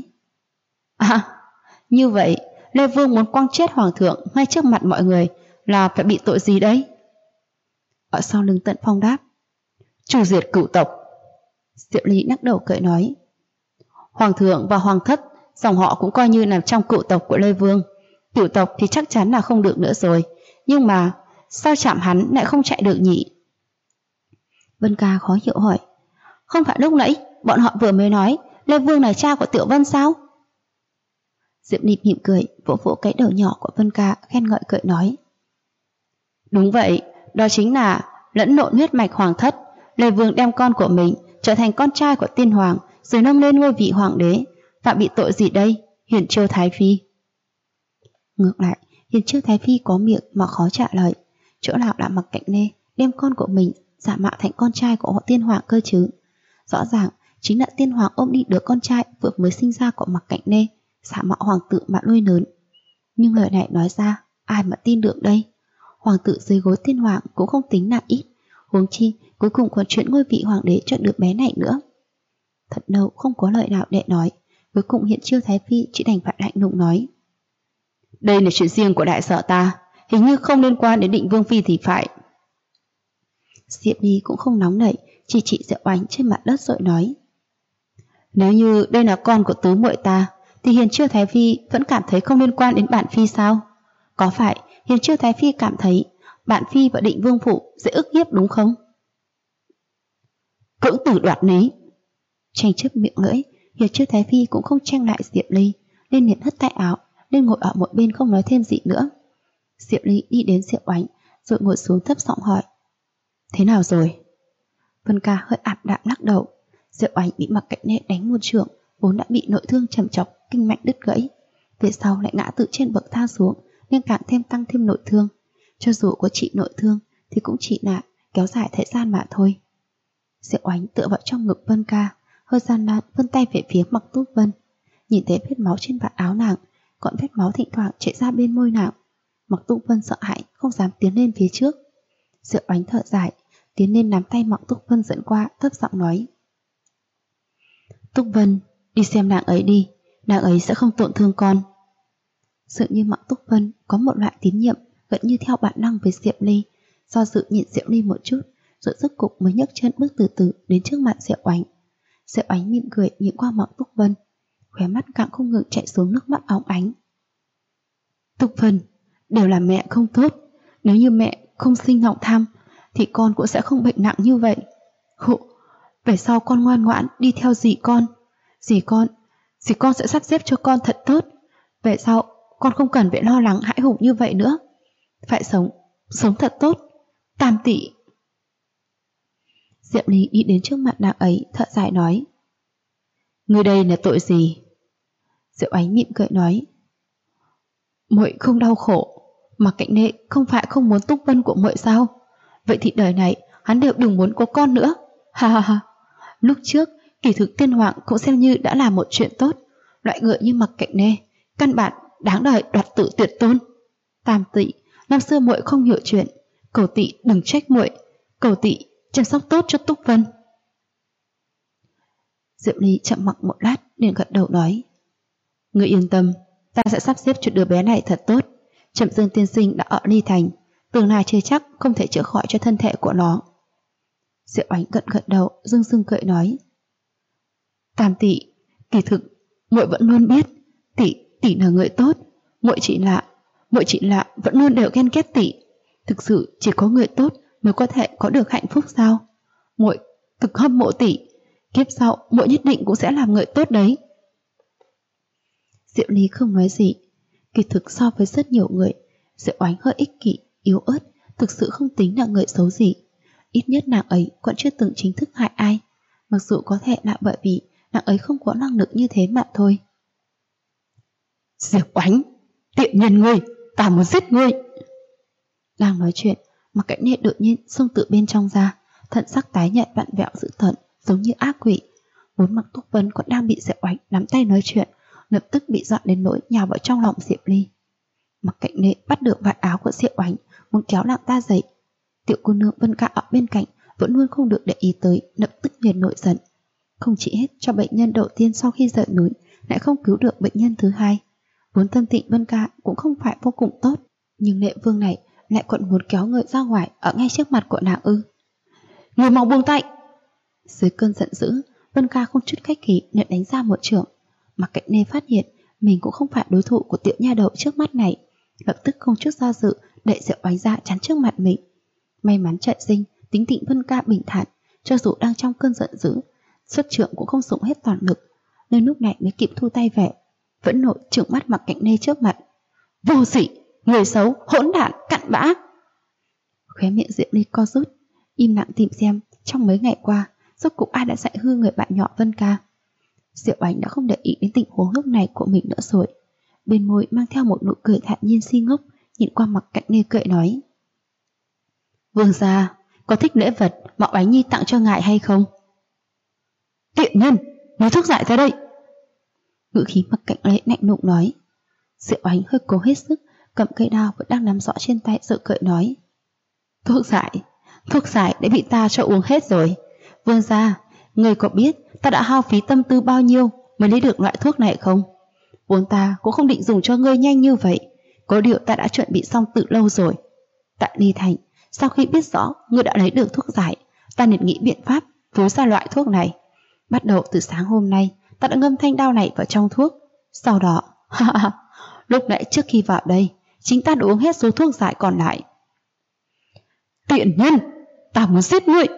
Speaker 2: như vậy Lê Vương muốn quăng chết hoàng thượng ngay trước mặt mọi người là phải bị tội gì đấy?
Speaker 1: Ở sau lưng Tận Phong đáp,
Speaker 2: trừ diệt cửu tộc.
Speaker 1: Diệu Ly lắc đầu cười nói,
Speaker 2: hoàng thượng và hoàng thất dòng họ cũng coi như nằm trong cửu tộc của Lê Vương. Cửu tộc thì chắc chắn là không được nữa rồi, nhưng mà sao chạm hắn lại không chạy được nhỉ?
Speaker 1: Vân Ca khó hiểu hỏi,
Speaker 2: không phải lúc nãy bọn họ vừa mới nói Lê Vương là cha của Tiểu Vân sao?
Speaker 1: Diệp Ly mỉm cười, vỗ vỗ cái đầu nhỏ của Vân Ca, khen ngợi cười nói,
Speaker 2: đúng vậy, đó chính là lẫn lộn huyết mạch hoàng thất. Lê Vương đem con của mình trở thành con trai của tiên hoàng, rồi nâng lên ngôi vị hoàng đế, phạm bị tội gì đây, Hiền Chiêu Thái Phi?
Speaker 1: Ngược lại, Hiền Chiêu Thái Phi có miệng mà khó trả lời, chỗ nào đã Mặc Cạnh Nê đem con của mình giả mạo thành con trai của họ tiên hoàng cơ chứ? Rõ ràng chính là tiên hoàng ôm đi đứa con trai vừa mới sinh ra của Mặc Cạnh Nê, giả mạo hoàng tử mà nuôi lớn. Nhưng lời này nói ra, ai mà tin được đây? Hoàng tử dưới gối tiên hoàng cũng không tính là ít, huống chi cuối cùng còn chuyện ngôi vị hoàng đế cho đứa bé này nữa. Thật lâu không có lời nào để nói, cuối cùng Hiện Chiêu Thái Phi chỉ đành phải lạnh lùng nói,
Speaker 2: đây là chuyện riêng của đại sở ta, hình như không liên quan đến Định Vương phi thì phải.
Speaker 1: Diệp Ly cũng không nóng nảy, chỉ chỉ Diệu Oánh trên mặt đất rồi nói,
Speaker 2: nếu như đây là con của tứ muội ta, thì Hiền Chiêu Thái Phi vẫn cảm thấy không liên quan đến bản phi sao? Có phải Hiền Chiêu Thái Phi cảm thấy bản phi và Định Vương phủ dễ ức hiếp đúng không?
Speaker 1: Cưỡng tử đoạt lý. Tranh chấp miệng lưỡi, Hiền Chiêu Thái Phi cũng không tranh lại Diệp Ly, nên liền hất tay áo, nên ngồi ở một bên không nói thêm gì nữa. Diệp Ly đi đến Diệu Oánh, rồi ngồi xuống thấp giọng hỏi,
Speaker 2: thế nào rồi?
Speaker 1: Vân Ca hơi ảm đạm lắc đầu. Diệu Oánh bị Mặc Cạnh Nê đánh một chưởng, vốn đã bị nội thương trầm trọng, kinh mạch đứt gãy, về sau lại ngã từ trên bậc thang xuống, nên càng tăng thêm nội thương. Cho dù có trị nội thương thì cũng chỉ là kéo dài thời gian mà thôi. Diệu Oánh tựa vào trong ngực Vân Ca, hơi gian nan vươn tay về phía Mặc Túc Vân, nhìn thấy vết máu trên vạt áo nàng, còn vết máu thỉnh thoảng chảy ra bên môi nàng. Mặc Túc Vân sợ hãi không dám tiến lên phía trước. Diệu Oánh thở dài, tiến lên nắm tay Mặc Túc Vân dẫn qua, thấp giọng nói,
Speaker 2: Túc Vân, đi xem nàng ấy đi, nàng ấy sẽ không tổn thương con.
Speaker 1: Dường như Mặc Túc Vân có một loại tín nhiệm gần như theo bản năng với Diệp Ly, do dự nhìn Diệu Ly một chút, rồi rốt cục mới nhấc chân bước từ từ đến trước mặt Diệu Oánh. Diệu Oánh mỉm cười nhìn qua Mặc Túc Vân, khóe mắt càng không ngừng chảy xuống nước mắt óng ánh.
Speaker 2: Túc Vân, đều là mẹ không tốt, nếu như mẹ không sinh Ngọc Tham thì con cũng sẽ không bệnh nặng như vậy. Về sau con ngoan ngoãn đi theo dì con. Dì con sẽ sắp xếp cho con thật tốt. Về sau con không cần phải lo lắng hãi hùng như vậy nữa. Phải sống thật tốt. Tam tỷ.
Speaker 1: Diệp Ly đi đến trước mặt nàng ấy, thở dài nói,
Speaker 2: ngươi đây là tội gì?
Speaker 1: Diệu Oánh mỉm cười nói,
Speaker 2: muội không đau khổ. Mặc Cạnh Nê không phải không muốn Túc Vân của muội sao? Vậy thì đời này hắn đều đừng muốn có con nữa. Ha ha ha. Lúc trước
Speaker 1: Kỳ thực tiên hoàng cũng xem như đã là một chuyện tốt. Loại người như Mặc Cạnh Nê căn bản đáng đời đoạt tử tuyệt tôn. Tam tỷ, năm xưa muội không hiểu chuyện, cầu tỷ đừng trách muội, cầu tỷ chăm sóc tốt cho Túc Vân. Diệp Ly chậm mặc một lát liền gật đầu nói: Ngươi yên tâm, ta sẽ sắp xếp cho đứa bé này thật tốt. Trầm Dương tiên sinh đã ở Ly Thành, tương lai chưa chắc không thể chữa khỏi cho thân thể của nó. Diệu Ánh gật đầu, dưng dưng cười nói: Tam tỷ, kỳ thực muội vẫn luôn biết tỷ là người tốt, muội chỉ là vẫn luôn đều ghen ghét tỷ. Thực sự chỉ có người tốt mới có thể có được hạnh phúc sao? Muội thực hâm mộ tỷ, kiếp sau muội nhất định cũng sẽ làm người tốt đấy. Diệu Ly không nói gì. Kỳ thực so với rất nhiều người, Diệu Ánh hơi ích kỷ, yếu ớt, thực sự không tính là người xấu gì. Ít nhất nàng ấy còn chưa từng chính thức hại ai, mặc dù có thể là bởi vì nàng ấy không có năng lực như thế mà thôi. Diệp Ánh, tiện nhân ngươi, ta muốn giết ngươi. Đang nói chuyện, Mặc Cạnh Nê đột nhiên xông từ bên trong ra, thận sắc tái nhợt vặn vẹo dữ tợn, giống như ác quỷ. Vốn Mặc Túc Vân còn đang bị Diệp Ánh nắm tay nói chuyện, lập tức bị dọa đến nỗi nhào vào trong lòng Diệp Ly. Mặc Cạnh Nê bắt được vạt áo của Diệp Ánh, muốn kéo nàng ta dậy. Tiểu cô nương Vân Ca ở bên cạnh vẫn luôn không được để ý tới, lập tức liền nổi giận. Không chỉ hết cho bệnh nhân đầu tiên sau khi rời núi, lại không cứu được bệnh nhân thứ hai. Vốn tâm tình Vân Ca cũng không phải vô cùng tốt, nhưng Lệ Vương này lại còn muốn kéo người ra ngoài ở ngay trước mặt của nàng ư? Người mau buông tay! Dưới cơn giận dữ, Vân Ca không chút khách khí nhận đánh ra một chưởng. Mặc Cạnh Nê phát hiện mình cũng không phải đối thủ của tiểu nha đầu trước mắt này, lập tức không chút do dự đẩy Diệu Ánh ra chắn trước mặt mình. May mắn trận sinh, tính tình Vân Ca bình thản, cho dù đang trong cơn giận dữ, xuất trượng cũng không dùng hết toàn lực, nên lúc này mới kịp thu tay về, vẫn nộ trừng mắt Mặc Cạnh Nê trước mặt. Vô sỉ, người xấu, hỗn đản, cặn bã! Khóe miệng Diệp Ly co rút, im lặng tìm xem trong mấy ngày qua rốt cuộc ai đã dạy hư người bạn nhỏ Vân Ca. Diệu Ánh đã không để ý đến tình huống lúc này của mình nữa rồi, bên môi mang theo một nụ cười thản nhiên si ngốc, nhìn qua Mặc Cạnh Nê cười nói: Vương gia, có thích lễ vật mà Oánh Nhi tặng cho ngài hay không? Tiện nhân, lấy thuốc giải ra đây! Ngữ khí Mặc Cạnh Nê lạnh lùng nói. Diệu Ánh hơi cố hết sức, cầm cây đao vẫn đang nắm rõ trên tay, rồi cười nói: Thuốc giải đã bị ta cho uống hết rồi. Vương gia, người có biết ta đã hao phí tâm tư bao nhiêu mới lấy được loại thuốc này không? Vốn ta cũng không định dùng cho ngươi nhanh như vậy, có điều ta đã chuẩn bị xong từ lâu rồi. Tại Ly Thành, sau khi biết rõ ngươi đã lấy được thuốc giải, ta liền nghĩ biện pháp phối ra loại thuốc này. Bắt đầu từ sáng hôm nay, ta đã ngâm thanh đao này vào trong thuốc. Sau đó, lúc nãy trước khi vào đây, chính ta đã uống hết số thuốc giải còn lại. Tiện nhân, ta muốn giết ngươi!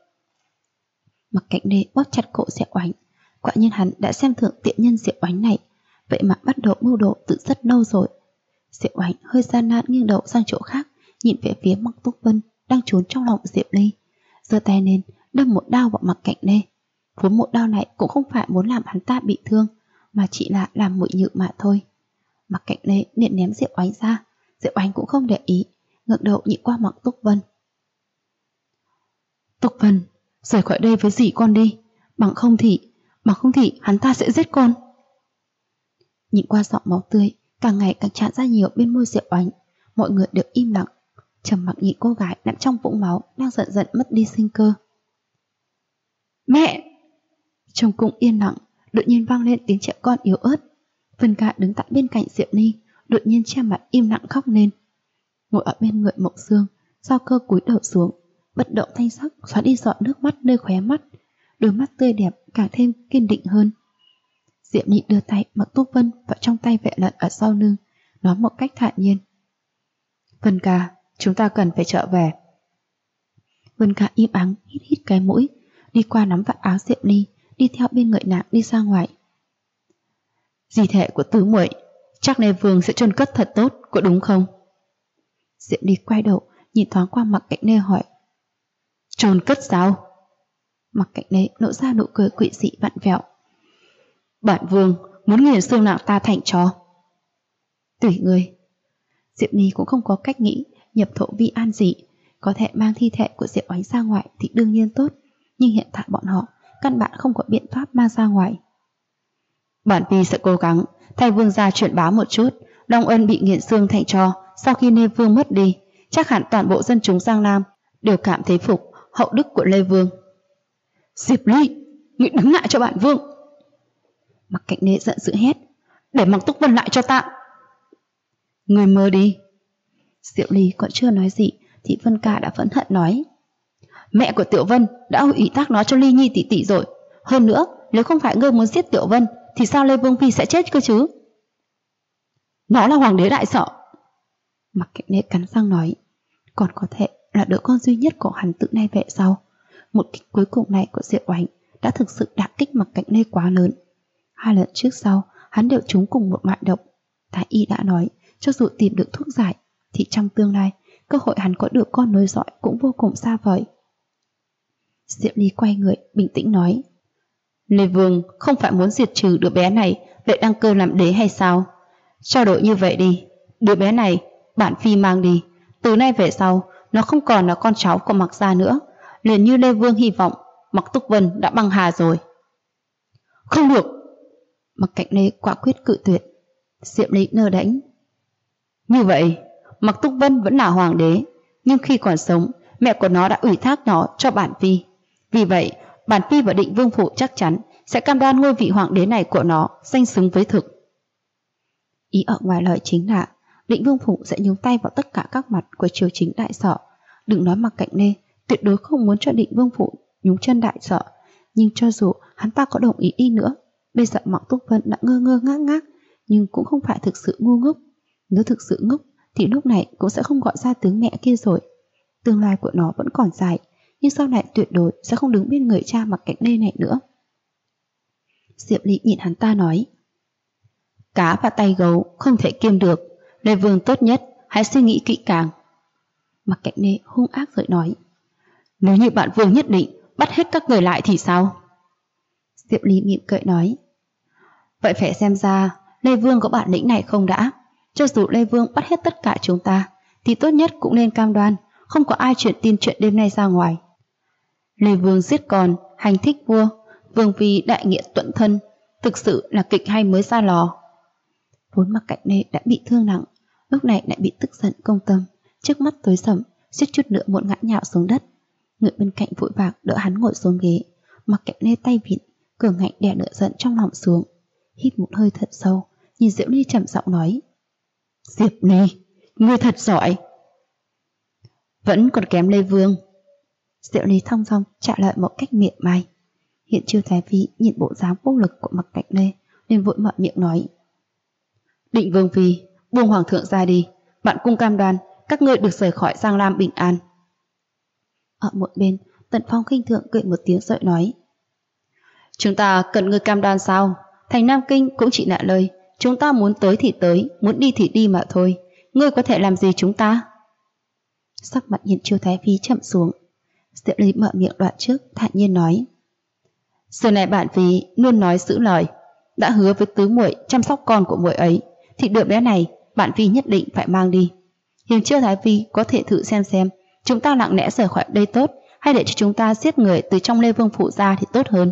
Speaker 1: Mặc Cạnh Nê bóp chặt cổ Diệu Ánh. Quả nhiên hắn đã xem thường tiện nhân Diệu Ánh này, vậy mà bắt đầu mưu đồ từ rất lâu rồi. Diệu Ánh hơi gian nan nghiêng đầu sang chỗ khác, nhìn về phía Mặc Túc Vân đang trốn trong lòng Diệp Ly, giơ tay lên đâm một đao vào Mặc Cạnh Nê. Vốn một đao này cũng không phải muốn làm hắn ta bị thương, mà chỉ là làm mụi nhự mà thôi. Mặc Cạnh Nê liền ném Diệu Ánh ra. Diệu Ánh cũng không để ý, ngẩng đầu nhìn qua Mặc Túc Vân. Túc Vân, rời khỏi đây với dì con đi, bằng không thì hắn ta sẽ giết con. Nhìn qua giọt máu tươi càng ngày càng tràn ra nhiều bên môi Diệu Ánh, mọi người đều im lặng, trầm mặc nhìn cô gái nằm trong vũng máu đang dần dần mất đi sinh cơ. Mẹ! Trong cung yên lặng, đột nhiên vang lên tiếng trẻ con yếu ớt. Vân Ca đứng tại bên cạnh Diệu Ly, đột nhiên che mặt im lặng khóc lên. Ngồi ở bên người Mộng Dương, Giao Cơ cúi đầu xuống, bất động thanh sắc xóa đi giọt nước mắt nơi khóe mắt, đôi mắt tươi đẹp càng thêm kiên định hơn. Diệu Ly đưa tay Mặc Túc Vân vào trong tay vệ lận ở sau lưng, nói một cách thản nhiên: Vân Ca, chúng ta cần phải trở về. Vân Ca im ắng hít hít cái mũi, đi qua nắm vạt áo Diệu Ly, đi theo bên người nàng đi ra ngoài. Di thể của tứ muội, chắc Lê Vương sẽ chôn cất thật tốt, có đúng không? Diệu Ly quay đầu nhìn thoáng qua Mặc Cạnh Nê hỏi. Chôn cất sao? Mặc Cạnh Nê nộ ra nụ cười quỷ dị vặn vẹo. Bản Vương muốn nghiền xương nàng ta thành tro. Tùy người. Diệu Ly cũng không có cách nghĩ nhập thổ vi an gì, có thể mang thi thể của Diệu Ánh ra ngoài thì đương nhiên tốt, nhưng hiện tại bọn họ căn bản không có biện pháp mang ra ngoài.
Speaker 2: Bản Phi sẽ cố gắng thay vương gia chuyển báo một chút. Long Ân bị nghiện xương thành tro sau khi Lê Vương mất đi, chắc hẳn toàn bộ dân chúng Giang Nam đều cảm thấy phục hậu đức của Lê Vương. Diệp Ly, ngươi đứng lại cho bản vương!
Speaker 1: Mặc Cạnh Nê giận dữ hét,
Speaker 2: để Mặc Túc Vân lại cho ta! Ngươi mơ đi!
Speaker 1: Diệu Ly còn chưa nói gì thì Vân Ca đã phẫn hận nói,
Speaker 2: mẹ của Tiểu Vân đã ủy thác nó cho Ly Nhi tỷ tỷ rồi. Hơn nữa, nếu không phải ngươi muốn giết Tiểu Vân thì sao Lê Vương Phi sẽ chết cơ chứ? Nó là hoàng đế đại sở.
Speaker 1: Mặc Cạnh Nê cắn răng nói, còn có thể là đứa con duy nhất của hắn từ nay về sau. Một kích cuối cùng này của Diệu Oánh đã thực sự đả kích Mặc Cạnh Nê quá lớn. 2 lần trước sau hắn đều trúng cùng một loại độc. Thái y đã nói, cho dù tìm được thuốc giải thì trong tương lai cơ hội hắn có được con nối dõi cũng vô cùng xa vời. Diệu Ly quay người bình tĩnh nói,
Speaker 2: Lê Vương không phải muốn diệt trừ đứa bé này để đăng cơ làm đế hay sao? Trao đổi như vậy đi, đứa bé này bản Phi mang đi, từ nay về sau nó không còn là con cháu của Mặc gia nữa, liền như Lê Vương hy vọng. Mặc Túc Vân đã băng hà rồi.
Speaker 1: Không được! Mặc Cạnh Nê quả quyết cự tuyệt. Diệu Ly nơ đễnh,
Speaker 2: như vậy Mặc Túc Vân vẫn là hoàng đế, nhưng khi còn sống mẹ của nó đã ủy thác nó cho bản Phi. Vì vậy bản Phi và Định Vương phủ chắc chắn sẽ cam đoan ngôi vị hoàng đế này của nó danh xứng với thực.
Speaker 1: Ý ở ngoài lời chính là Định Vương phủ sẽ nhúng tay vào tất cả các mặt của triều chính đại sở. Đừng nói Mặc Cạnh Nê tuyệt đối không muốn cho Định Vương phủ nhúng chân đại sở, nhưng cho dù hắn ta có đồng ý đi nữa, bây giờ Mặc Túc Vân đã ngơ ngơ ngác ngác, nhưng cũng không phải thực sự ngu ngốc. Nếu thực sự ngốc thì lúc này cũng sẽ không gọi ra tướng mẹ kia rồi. Tương lai của nó vẫn còn dài, nhưng sau này tuyệt đối sẽ không đứng bên người cha Mặc Cạnh Nê này nữa. Diệp Ly nhìn hắn ta nói,
Speaker 2: cá và tay gấu không thể kiêm được, Lê Vương tốt nhất hãy suy nghĩ kỹ càng.
Speaker 1: Mặc Cạnh Nê hung ác rồi nói,
Speaker 2: nếu như bạn Vương nhất định bắt hết các người lại thì sao?
Speaker 1: Diệp Ly mỉm cười nói,
Speaker 2: vậy phải xem ra Lê Vương có bản lĩnh này không đã. Cho dù Lê Vương bắt hết tất cả chúng ta thì tốt nhất cũng nên cam đoan không có ai truyền tin chuyện đêm nay ra ngoài. Lê Vương giết con, hành thích vua, vương vì đại nghĩa tuẫn thân, thực sự là kịch hay mới ra lò.
Speaker 1: Vốn Mặc Cạnh Nê đã bị thương nặng, lúc này lại bị tức giận công tâm, trước mắt tối sầm, suýt chút nữa muốn ngã nhào xuống đất. Người bên cạnh vội vàng đỡ hắn ngồi xuống ghế. Mặc Cạnh Nê tay vịn, cường ngạnh đè nửa giận trong lòng xuống, hít một hơi thật sâu, nhìn Diệu Ly trầm giọng nói,
Speaker 2: Diệp Ly, ngươi thật giỏi. Vẫn còn kém Lê Vương.
Speaker 1: Diệu Ly thong dong trả lời một cách mỉa mai. Hiện Chiêu Thái Phi nhìn bộ dáng vô lực của Mặc Cạnh Nê nên vội mở miệng nói,
Speaker 2: Định Vương Phi, buông hoàng thượng ra đi, bạn cung cam đoan các ngươi được rời khỏi Giang Lam bình an.
Speaker 1: Ở một bên, Tần Phong khinh thường cười một tiếng rồi nói,
Speaker 2: chúng ta cần ngươi cam đoan sao? Thành Nam Kinh cũng chỉ là lời, chúng ta muốn tới thì tới, muốn đi thì đi mà thôi. Ngươi có thể làm gì chúng ta?
Speaker 1: Sắc mặt Hiển Chiêu Thái Phi chậm xuống. Diệu Ly mở miệng đoạn trước, thản nhiên nói,
Speaker 2: xưa này bản Phi luôn nói giữ lời, đã hứa với tứ muội chăm sóc con của muội ấy, thì đứa bé này bản Phi nhất định phải mang đi. Hiển Chiêu Thái Phi có thể thử xem chúng ta lặng lẽ rời khỏi đây tốt, hay để cho chúng ta giết người từ trong Lê Vương phủ ra thì tốt hơn.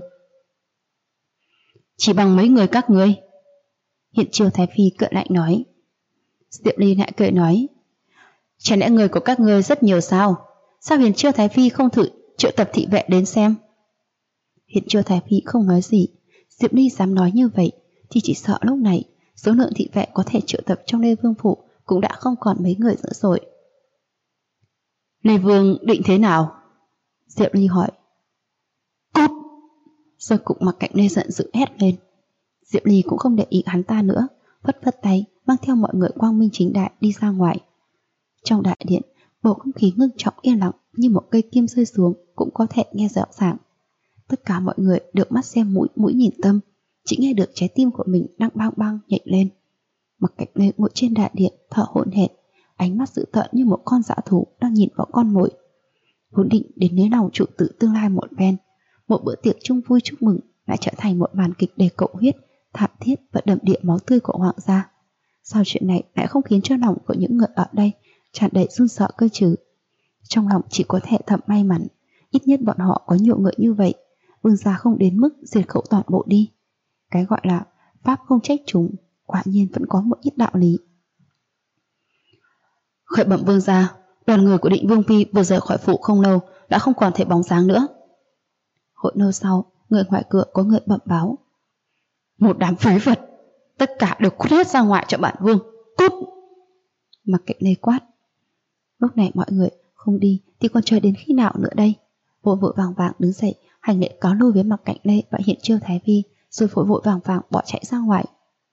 Speaker 2: Chỉ bằng mấy người các ngươi.
Speaker 1: Hiển Chiêu Thái Phi cợt lạnh nói.
Speaker 2: Diệu Ly lại cười nói, chẳng lẽ người của các ngươi rất nhiều sao? Sao Hiển Chiêu Thái Phi không thử triệu tập thị vệ đến xem?
Speaker 1: Hiển Chiêu Thái Phi không nói gì. Diệp Ly dám nói như vậy thì chỉ sợ lúc này số lượng thị vệ có thể triệu tập trong Lê Vương phủ cũng đã không còn mấy người nữa rồi.
Speaker 2: Lê Vương định thế nào?
Speaker 1: Diệu Ly hỏi.
Speaker 2: Cút!
Speaker 1: Rồi cũng Mặc Cạnh Nê giận dữ hét lên. Diệu Ly cũng không để ý hắn ta nữa, phất phất tay mang theo mọi người quang minh chính đại đi ra ngoài. Trong đại điện, bầu không khí ngưng trọng yên lặng như một cây kim rơi xuống cũng có thể nghe rõ ràng. Tất cả mọi người được mắt xem mũi, mũi nhìn tâm, chỉ nghe được trái tim của mình đang bang bang nhảy lên. Mặc Cạnh Nê ngồi trên đại điện thở hổn hển, ánh mắt dữ tợn như một con dã thú đang nhìn vào con mồi. Vốn định đến lấy lòng trụ tử tương lai một phen, một bữa tiệc chung vui chúc mừng lại trở thành một màn kịch đầy cậu huyết, thảm thiết và đầm đìa máu tươi của hoàng gia. Sao chuyện này lại không khiến cho lòng của những người ở đây tràn đầy run sợ cơ chứ? Trong lòng chỉ có thể thầm may mắn, ít nhất bọn họ có nhiều người như vậy,
Speaker 2: Vương gia không đến mức diệt khẩu toàn bộ đi. Cái gọi là pháp không trách chúng, quả nhiên vẫn có một ít đạo lý. Khởi bẩm vương gia, đoàn người của Định Vương Phi vừa rời khỏi phủ không lâu đã không còn thấy bóng dáng nữa. Hồi lâu sau, người ngoài cửa có người bẩm báo. Một đám phế vật, tất cả đều cút hết ra ngoài cho bản vương, cút! Mặc Cạnh Lê quát. Lúc này mọi người không đi thì còn chờ đến khi nào nữa đây? Vội vội vàng vàng đứng dậy, hành lễ cáo lui với Mặc Cạnh Lê và Hiện Chiêu Thái Vi, rồi vội vội vàng vàng bỏ chạy ra ngoài.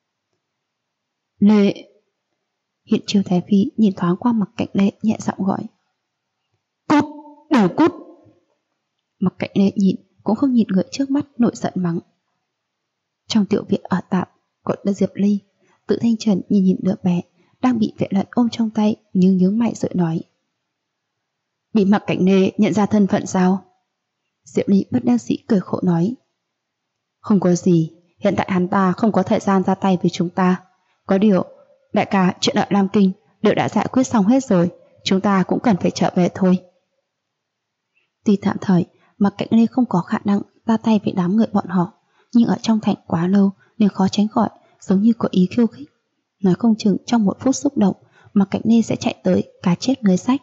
Speaker 2: Lê! Hiện Chiêu Thái Vi nhìn thoáng qua Mặc Cạnh Lê, nhẹ giọng gọi. Cút! Đều cút! Mặc Cạnh Lê nhìn cũng không nhìn người trước mắt, nổi giận mắng. Trong tiểu viện ở tạm, còn Diệp Ly, Tự Thanh Trần nhìn đứa bé đang bị vệ lận ôm trong tay, nhưng nhướng mày rồi nói. Bị Mặc Cạnh Lê nhận ra thân phận sao? Diệp Ly bất đắc dĩ cười khổ nói. Không có gì, hiện tại hắn ta không có thời gian ra tay với chúng ta. Có điều, đại ca chuyện ở Lam Kinh đều đã giải quyết xong hết rồi, chúng ta cũng cần phải trở về thôi. Tuy tạm thời, Mặc Cạnh Lê không có khả năng ra tay với đám người bọn họ, nhưng ở trong thành quá lâu nên khó tránh khỏi giống như có ý khiêu khích. Nói không chừng trong một phút xúc động, Mặc Cạnh Lê sẽ chạy tới cá chết lưới rách.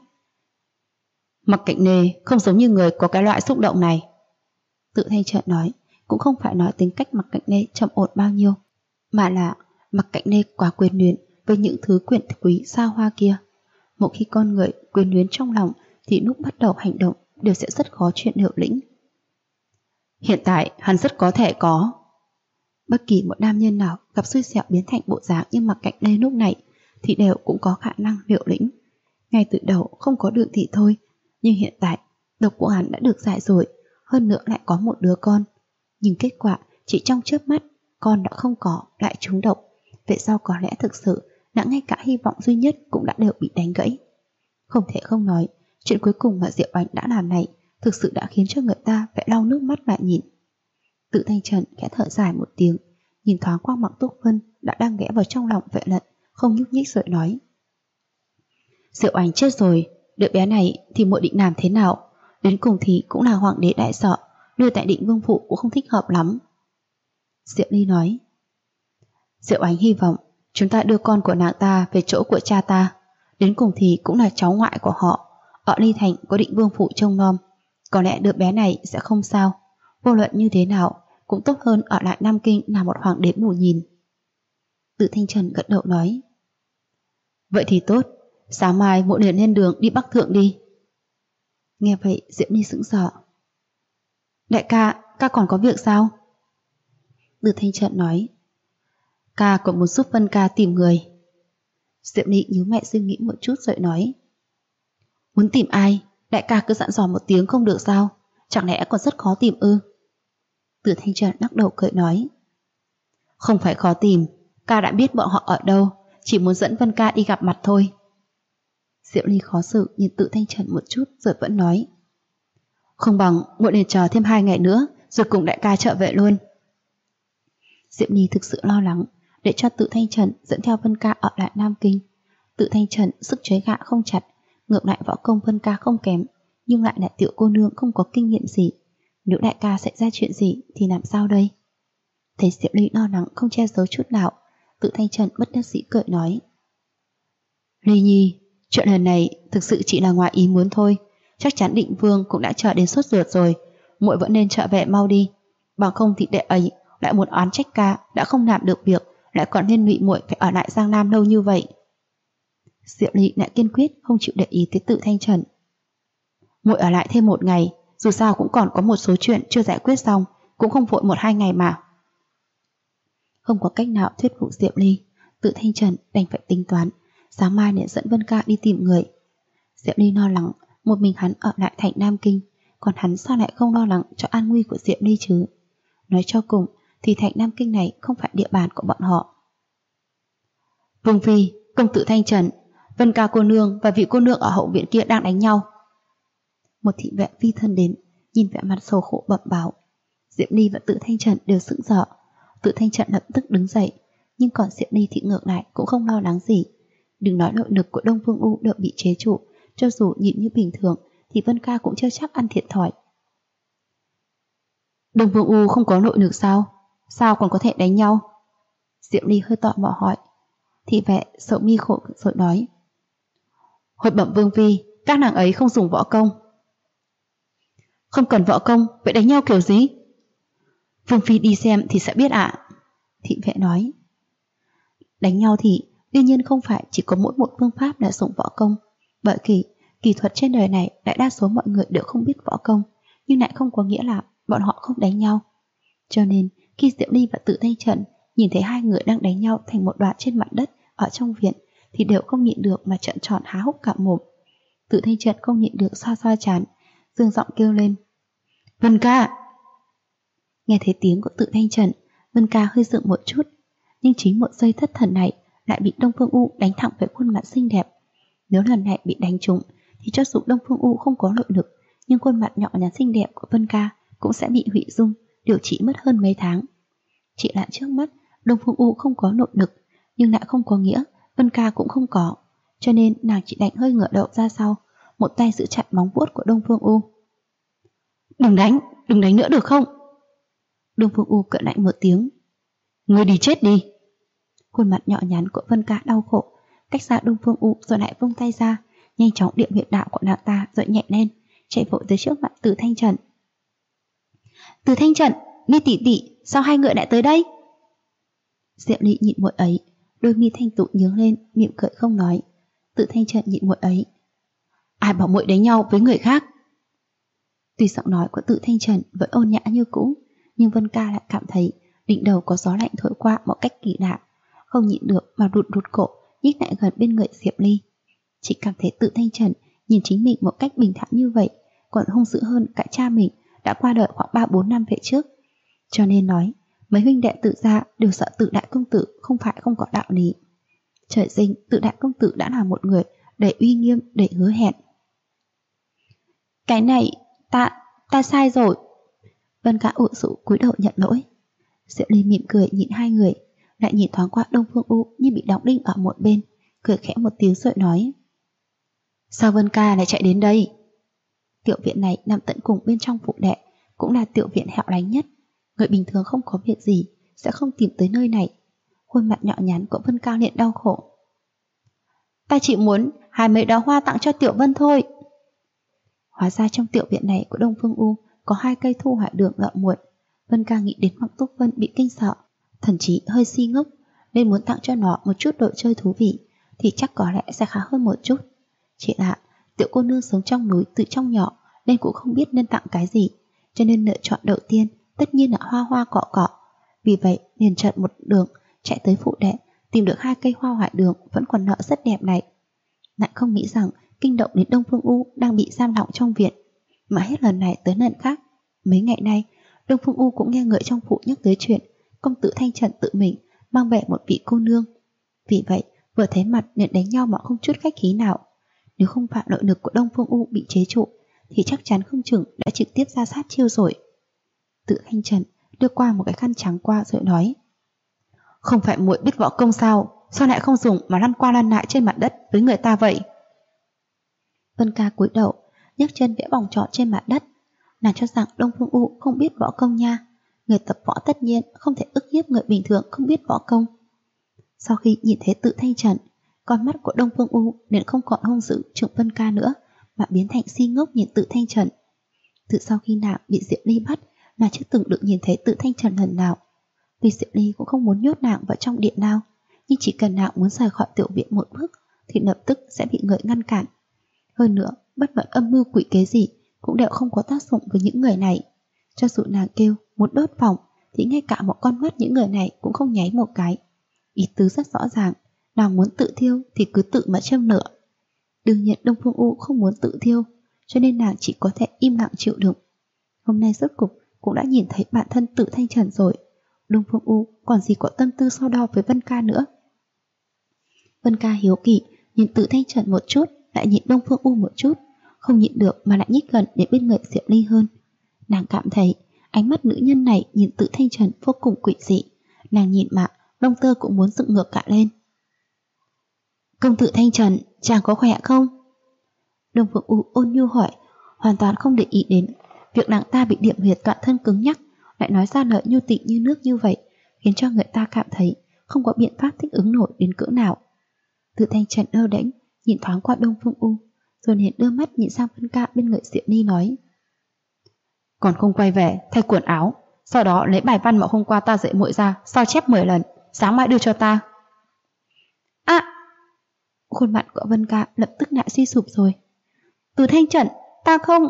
Speaker 2: Mặc Cạnh Lê không giống như người có cái loại xúc động này. Tự Thanh Trần nói, cũng không phải nói tính cách Mặc Cạnh Lê chậm ổn bao nhiêu, mà là Mặc Cạnh Lê quá quyền luyến với những thứ quyền quý xa hoa kia. Một khi con người quyền luyến trong lòng thì lúc bắt đầu hành động đều sẽ rất khó chuyện hiệu lĩnh. Hiện tại hắn rất có thể có. Bất kỳ một nam nhân nào gặp xui xẻo biến thành bộ dáng như Mặc Cạnh Lê lúc này thì đều cũng có khả năng hiệu lĩnh. Ngay từ đầu không có được thì thôi, nhưng hiện tại độc của hắn đã được giải rồi, hơn nữa lại có một đứa con. Nhưng kết quả chỉ trong chớp mắt, con đã không có, lại trúng độc. Vậy sao có lẽ thực sự đã ngay cả hy vọng duy nhất cũng đã đều bị đánh gãy. Không thể không nói, chuyện cuối cùng mà Diệu Ánh đã làm này thực sự đã khiến cho người ta phải lau nước mắt lại nhìn. Tự Thanh Trần khẽ thở dài một tiếng, nhìn thoáng qua Mặc Túc Vân đã đang ghé vào trong lòng Vệ Lận, không nhúc nhích rồi nói. Diệu Ánh chết rồi, đứa bé này thì muội định làm thế nào? Đến cùng thì cũng là hoàng đế đại sợ, nuôi tại Định Vương phủ cũng không thích hợp lắm. Diệu Ly nói. Diệu Ánh hy vọng chúng ta đưa con của nàng ta về chỗ của cha ta, đến cùng thì cũng là cháu ngoại của họ. Ở Ly Thành có Định Vương phủ trông nom, có lẽ đứa bé này sẽ không sao. Vô luận như thế nào cũng tốt hơn ở lại Nam Kinh là một hoàng đế mù nhìn. Tự Thanh Trần gật đầu nói. Vậy thì tốt, sáng mai muội liền lên đường đi Bắc Thượng đi. Nghe vậy Diễm Ly sững sờ. Đại ca, ca còn có việc sao? Tự Thanh Trần nói. Ca còn muốn giúp Vân ca tìm người. Diễm Ly nhíu mày suy nghĩ một chút rồi nói. Muốn tìm ai? Đại ca cứ dặn dò một tiếng không được sao? Chẳng lẽ còn rất khó tìm ư? Tự Thanh Trần lắc đầu cười nói. Không phải khó tìm, ca đã biết bọn họ ở đâu, chỉ muốn dẫn Vân ca đi gặp mặt thôi. Diệu Ly khó xử nhìn Tự Thanh Trần một chút rồi vẫn nói. Không bằng muội nên chờ thêm 2 ngày nữa rồi cùng đại ca trở về luôn. Diệu Ly thực sự lo lắng để cho Tự Thanh Trần dẫn theo Vân ca ở lại Nam Kinh. Tự Thanh Trần sức chế gạ không chặt, ngược lại võ công Vân ca không kém, nhưng lại là tiểu cô nương không có kinh nghiệm gì. Nếu đại ca xảy ra chuyện gì thì làm sao đây? Thấy Diệu Ly lo lắng không che giấu chút nào, Tự Thanh Trần bất đắc dĩ cười nói. Ly Nhi, chuyện lần này thực sự chỉ là ngoài ý muốn thôi. Chắc chắn Định Vương cũng đã chờ đến sốt ruột rồi, muội vẫn nên trở về mau đi. Bằng không thì đệ ấy lại muốn oán trách ca đã không làm được việc, lại còn liên lụy muội phải ở lại Giang Nam lâu như vậy. Diệu Ly lại kiên quyết không chịu để ý tới Tự Thanh Trần. Muội ở lại thêm 1 ngày, dù sao cũng còn có một số chuyện chưa giải quyết xong, cũng không vội 1-2 ngày mà. Không có cách nào thuyết phục Diệu Ly, Tự Thanh Trần đành phải tính toán sáng mai để dẫn Vân ca đi tìm người. Diệu Ly lo lắng một mình hắn ở lại thành Nam Kinh, còn hắn sao lại không lo lắng cho an nguy của Diệu Ly chứ? Nói cho cùng thì thành Nam Kinh này không phải địa bàn của bọn họ. Vương phi, công tử Thanh Trần, Vân ca cô nương và vị cô nương ở hậu viện kia đang đánh nhau. Một thị vệ phi thân đến, nhìn vẻ mặt sầu khổ bẩm báo. Diệu Ly và Tự Thanh Trần đều sững sờ. Tự Thanh Trần lập tức đứng dậy, nhưng còn Diệu Ly thì ngược lại cũng không lo lắng gì. Đừng nói nội lực của Đông Phương U đều bị chế trụ, cho dù nhịn như bình thường thì Vân ca cũng chưa chắc ăn thiệt thòi. Đông Phương U không có nội lực sao? Sao còn có thể đánh nhau? Diệu Ly hơi tò mò hỏi. Thị vệ Sậu Mi khổ rồi nói. Hồi bẩm Vương Phi, các nàng ấy không dùng võ công. Không cần võ công, vậy đánh nhau kiểu gì? Vương Phi đi xem thì sẽ biết ạ. Thị vệ nói. Đánh nhau thì đương nhiên không phải chỉ có mỗi một phương pháp là dùng võ công, bởi kỳ thuật trên đời này đại đa số mọi người đều không biết võ công, nhưng lại không có nghĩa là bọn họ không đánh nhau. Cho nên khi Diệu Ly và Tự Thanh Trần nhìn thấy hai người đang đánh nhau thành một đoạn trên mặt đất ở trong viện thì đều không nhịn được mà trợn tròn há hốc cả mồm. Tự Thanh Trần không nhịn được xoa xoa trán, dương giọng kêu lên. Vân ca! Nghe thấy tiếng của Tự Thanh Trần, Vân ca hơi dựng một chút, nhưng chính một giây thất thần này lại bị Đông Phương U đánh thẳng về khuôn mặt xinh đẹp. Nếu lần này bị đánh trúng thì cho dù Đông Phương U không có nội lực, nhưng khuôn mặt nhỏ nhắn xinh đẹp của Vân ca cũng sẽ bị hủy dung, điều trị mất hơn mấy tháng. Chỉ là trước mắt Đông Phương U không có nội lực, nhưng lại không có nghĩa Vân ca cũng không có, cho nên nàng chỉ đành hơi ngửa đầu ra sau, một tay giữ chặt móng vuốt của Đông Phương U. Đừng đánh nữa được không? Đông Phương U cựa lạnh một tiếng. Ngươi đi chết đi. Khuôn mặt nhỏ nhắn của Vân ca đau khổ, cách xa Đông Phương U rồi lại vung tay ra, nhanh chóng điểm huyệt đạo của nàng ta rồi nhẹ lên, chạy vội tới trước mặt Từ Thanh Trần. Từ Thanh Trần, Mi tỷ tỷ, sao hai người lại tới đây? Diệu Ly nhịn muội ấy, đôi mi thanh tụ nhướng lên, miệng cười không nói. Từ Thanh Trần nhịn muội ấy. Ai bảo muội đánh nhau với người khác? Tuy giọng nói của Từ Thanh Trần vẫn ôn nhã như cũ, nhưng Vân ca lại cảm thấy đỉnh đầu có gió lạnh thổi qua một cách kỳ lạ, không nhịn được mà rụt cổ, nhích lại gần bên người Diệp Ly. Chỉ cảm thấy Tự Thanh Trần nhìn chính mình một cách bình thản như vậy, còn hung dữ hơn cả cha mình đã qua đời khoảng 3-4 năm về trước. Cho nên nói, mấy huynh đệ Tự gia đều sợ Tự đại công tử không phải không có đạo lý. Trời sinh Tự đại công tử đã là một người đầy uy nghiêm, đầy hứa hẹn. Cái này, ta sai rồi. Vân ca ụ rũ cúi đầu nhận lỗi. Diệu Ly mỉm cười nhìn hai người, lại nhìn thoáng qua Đông Phương U như bị đóng đinh ở một bên, cười khẽ một tiếng rồi nói. Sao Vân ca lại chạy đến đây? Tiểu viện này nằm tận cùng bên trong phủ đệ, cũng là tiểu viện hẻo lánh nhất. Người bình thường không có việc gì sẽ không tìm tới nơi này. Khuôn mặt nhỏ nhắn của Vân ca liền đau khổ. Ta chỉ muốn hái mấy đóa hoa tặng cho Tiểu Vân thôi. Hóa ra trong tiểu viện này của Đông Phương U có 2 cây thu hỏa đường ngậm muộn. Vân ca nghĩ đến Mặc Túc Vân bị kinh sợ, thậm chí hơi si ngốc, nên muốn tặng cho nó một chút đồ chơi thú vị, thì chắc có lẽ sẽ khá hơn một chút. Chỉ là tiểu cô nương sống trong núi từ trong nhỏ nên cũng không biết nên tặng cái gì, cho nên lựa chọn đầu tiên tất nhiên là hoa hoa cọ cọ. Vì vậy liền chợt một đường chạy tới phụ đệ, tìm được 2 cây hoa hỏa đường vẫn còn nở rất đẹp này. Lại không nghĩ rằng kinh động đến Đông Phương U đang bị giam lỏng trong viện, mà hết lần này tới lần khác. Mấy ngày nay Đông Phương U cũng nghe người trong phủ nhắc tới chuyện công tử Thanh Trần tự mình mang về một vị cô nương. Vì vậy vừa thấy mặt liền đánh nhau mà không chút khách khí nào. Nếu không phải nội lực của Đông Phương U bị chế trụ thì chắc chắn không chừng đã trực tiếp ra sát chiêu rồi. Tự Thanh Trần đưa qua một cái khăn trắng qua rồi nói. Không phải muội biết võ công sao? Sao lại không dùng mà lăn qua lăn lại trên mặt đất với người ta vậy? Vân ca cúi đầu, nhấc chân vẽ vòng tròn trên mặt đất. Nàng cho rằng Đông Phương U không biết võ công nha. Người tập võ tất nhiên không thể ức hiếp người bình thường không biết võ công. Sau khi nhìn thấy Tự Thanh Trần, con mắt của Đông Phương U liền không còn hung dữ trừng Vân ca nữa, mà biến thành si ngốc nhìn Tự Thanh Trần. Từ sau khi nàng bị Diệu Ly bắt, nàng chưa từng được nhìn thấy Tự Thanh Trần lần nào. Tuy Diệu Ly cũng không muốn nhốt nàng vào trong điện lao, nhưng chỉ cần nàng muốn rời khỏi tiểu viện một bước thì lập tức sẽ bị người ngăn cản. Hơn nữa, bất luận âm mưu quỷ kế gì cũng đều không có tác dụng với những người này. Cho dù nàng kêu muốn đốt phòng thì ngay cả một con mắt những người này cũng không nháy một cái. Ý tứ rất rõ ràng, nàng muốn tự thiêu thì cứ tự mà châm lửa. Đương nhiên Đông Phương U không muốn tự thiêu, cho nên nàng chỉ có thể im lặng chịu đựng. Hôm nay rốt cục cũng đã nhìn thấy bản thân Tự Thanh Trần rồi. Đông Phương U còn gì có tâm tư so đo với Vân ca nữa. Vân ca hiếu kỳ nhìn Tự Thanh Trần một chút, lại nhìn Đông Phương U một chút, không nhịn được mà lại nhích gần đến bên người Diệu Ly hơn. Nàng cảm thấy ánh mắt nữ nhân này nhìn Tự Thanh Trần vô cùng quỷ dị. Nàng nhìn mà lông tơ cũng muốn dựng ngược cả lên. Công tử Thanh Trần, chàng có khỏe không? Đông Phương U ôn nhu hỏi, hoàn toàn không để ý đến việc nàng ta bị điểm huyệt toàn thân cứng nhắc,
Speaker 1: lại nói ra lời nhu tình như nước như vậy, khiến cho người ta cảm thấy không có biện pháp thích ứng nổi đến cỡ nào. Từ Thanh Trần đơ đễnh nhìn thoáng qua Đông Phương U, rồi liền đưa mắt nhìn sang Vân Ca bên người Diệu Ni nói: còn không quay về thay quần áo, sau đó lấy bài văn mà hôm qua ta dạy muội ra sao chép 10 lần, sáng mai đưa cho ta. Khuôn mặt của Vân Ca lập tức lại suy sụp rồi. Từ Thanh Trần, ta không.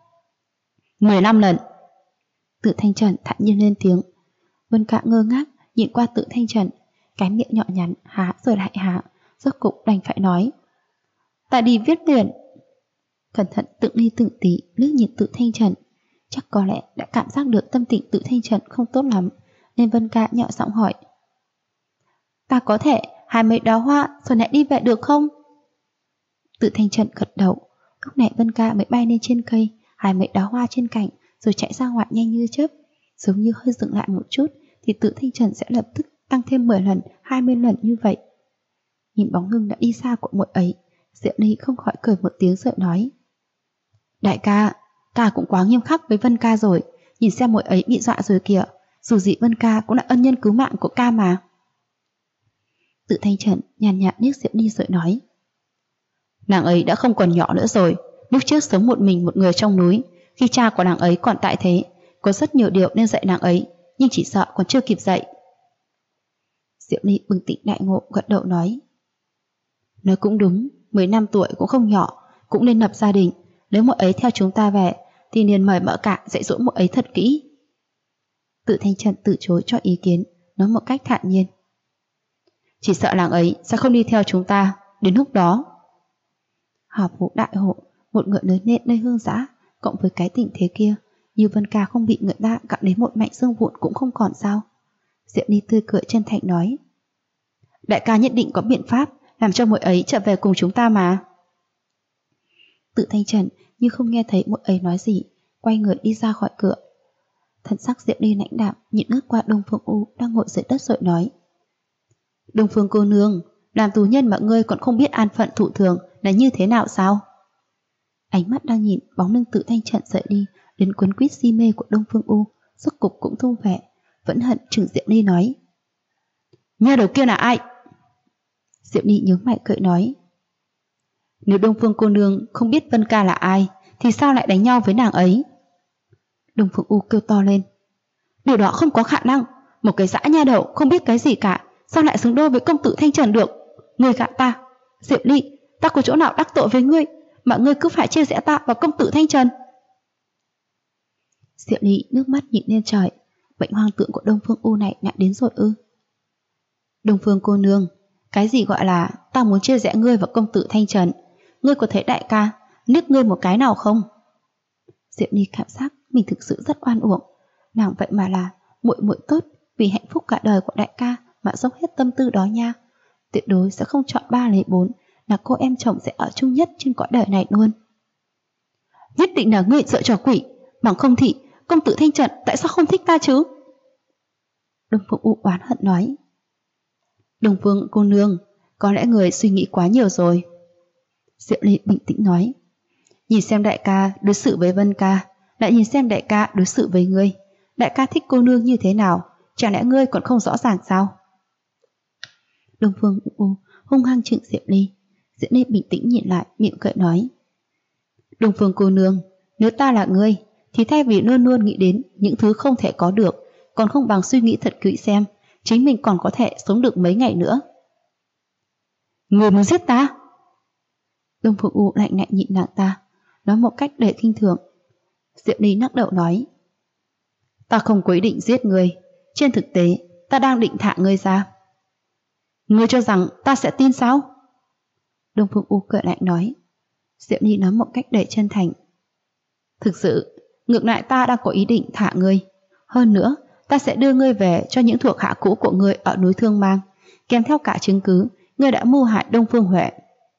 Speaker 1: 15 lần. Từ Thanh Trần thản nhiên lên tiếng. Vân Ca ngơ ngác nhìn qua Từ Thanh Trần, cái miệng nhỏ nhắn há rồi lại há, rốt cục đành phải nói: ta đi viết liền. Cẩn thận từng ly từng tí liếc nhìn Từ Thanh Trần, chắc có lẽ đã cảm giác được tâm tình Từ Thanh Trần không tốt lắm, nên Vân Ca nhỏ giọng hỏi: ta có thể hái mấy đóa hoa rồi lại đi về được không? Từ Thanh Trần gật đầu. Lúc này Vân Ca mới bay lên trên cây, hái mấy đóa hoa trên cành, rồi chạy ra ngoài nhanh như chớp. Giống như hơi dừng lại một chút thì Từ Thanh Trần sẽ lập tức tăng thêm 10 lần, 20 lần như vậy. Nhìn bóng lưng đã đi xa của muội ấy, Diệu Ni không khỏi cười một tiếng rồi nói: đại ca, ca cũng quá nghiêm khắc với Vân Ca rồi, nhìn xem muội ấy bị dọa rồi kìa, dù gì Vân Ca cũng là ân nhân cứu mạng của ca mà. Từ Thanh Trần nhàn nhạt liếc Diệu Ni rồi nói: nàng ấy đã không còn nhỏ nữa rồi, lúc trước sống một mình một người trong núi, khi cha của nàng ấy còn tại thế, có rất nhiều điều nên dạy nàng ấy, nhưng chỉ sợ còn chưa kịp dạy. Diệu Ni bừng tỉnh đại ngộ gật đầu nói: nói cũng đúng, 10 năm tuổi cũng không nhỏ, cũng nên lập gia đình, nếu muội ấy theo chúng ta về thì liền mời mợ cả dạy dỗ muội ấy thật kỹ. Từ Thanh Trần từ chối cho ý kiến, nói một cách thản nhiên: chỉ sợ nàng ấy sẽ không đi theo chúng ta, đến lúc đó. Hào vũ đại hộ, một người lớn lên nơi hương dã, cộng với cái tình thế kia, như Vân Ca không bị người ta gặm đến một mảnh xương vụn cũng không còn sao. Diệu Ni tươi cười chân thành nói: đại ca nhất định có biện pháp làm cho muội ấy trở về cùng chúng ta mà. Từ Thanh Trần như không nghe thấy muội ấy nói gì, quay người đi ra khỏi cửa. Thần sắc Diệu Ni lãnh đạm nhìn lướt qua Đông Phương U đang ngồi dưới đất rồi nói: Đông Phương cô nương, làm tù nhân mà ngươi còn không biết an phận thụ thường là như thế nào sao? Ánh mắt đang nhìn bóng lưng Từ Thanh Trần rời đi đến quấn quýt si mê của Đông Phương U, rốt cục cũng thu vẻ, vẫn hận chừng Diệu Ni nói: nha đầu kia là ai? Diệu Ni nhướng mày cười nói: nếu Đông Phương cô nương không biết Vân Ca là ai thì sao lại đánh nhau với nàng ấy? Đông Phương U kêu to lên: điều đó không có khả năng, một cái dã nha đầu không biết cái gì cả, sao lại xứng đôi với công tử Thanh Trần được? Ngươi gạt ta, Diệu Ni, ta có chỗ nào đắc tội với ngươi mà ngươi cứ phải chia rẽ ta và công tử Thanh Trần? Diệu Ni nước mắt nhìn lên trời, bệnh hoang tưởng của Đông Phương U này lại đến rồi ư? Đông Phương cô nương, cái gì gọi là ta muốn chia rẽ ngươi và công tử Thanh Trần? Ngươi có thấy đại ca liếc ngươi một cái nào không? Diệu Ni cảm giác mình thực sự rất oan uổng, nàng vậy mà là muội muội tốt, vì hạnh phúc cả đời của đại ca mà dốc hết tâm tư đó nha. Tuyệt đối sẽ không chọn 3 lấy 4, là cô em chồng sẽ ở chung nhất trên cõi đời này luôn. Nhất định là ngươi sợ trò quỷ, bằng không thì công tử Thanh Trần tại sao không thích ta chứ? Đông Phương U oán hận nói: Đông Phương cô nương, có lẽ người suy nghĩ quá nhiều rồi. Diệu Ni bình tĩnh nói: nhìn xem đại ca đối xử với Vân Ca, lại nhìn xem đại ca đối xử với ngươi, đại ca thích cô nương như thế nào, chẳng lẽ ngươi còn không rõ ràng sao? Đông Phương U hung hăng trừng Diệu Ni. Diệu Ni bình tĩnh nhìn lại, miệng cười nói: Đông Phương cô nương, nếu ta là ngươi thì thay vì luôn luôn nghĩ đến những thứ không thể có được, còn không bằng suy nghĩ thật kỹ xem chính mình còn có thể sống được mấy ngày nữa. Ngươi muốn giết ta? Đông Phương U lạnh lạnh nhịn nàng ta, nói một cách đầy khinh thường. Diệu Ni lắc đầu nói: ta không có ý định giết ngươi, trên thực tế ta đang định thả ngươi ra. Ngươi cho rằng ta sẽ tin sao? Đông Phương U cười lạnh nói. Diệu Ni nói một cách đầy chân thành: thực sự, ngược lại ta đang có ý định thả ngươi. Hơn nữa, ta sẽ đưa ngươi về cho những thuộc hạ cũ của ngươi ở núi Thương Mang, kèm theo cả chứng cứ ngươi đã mưu hại Đông Phương Huệ.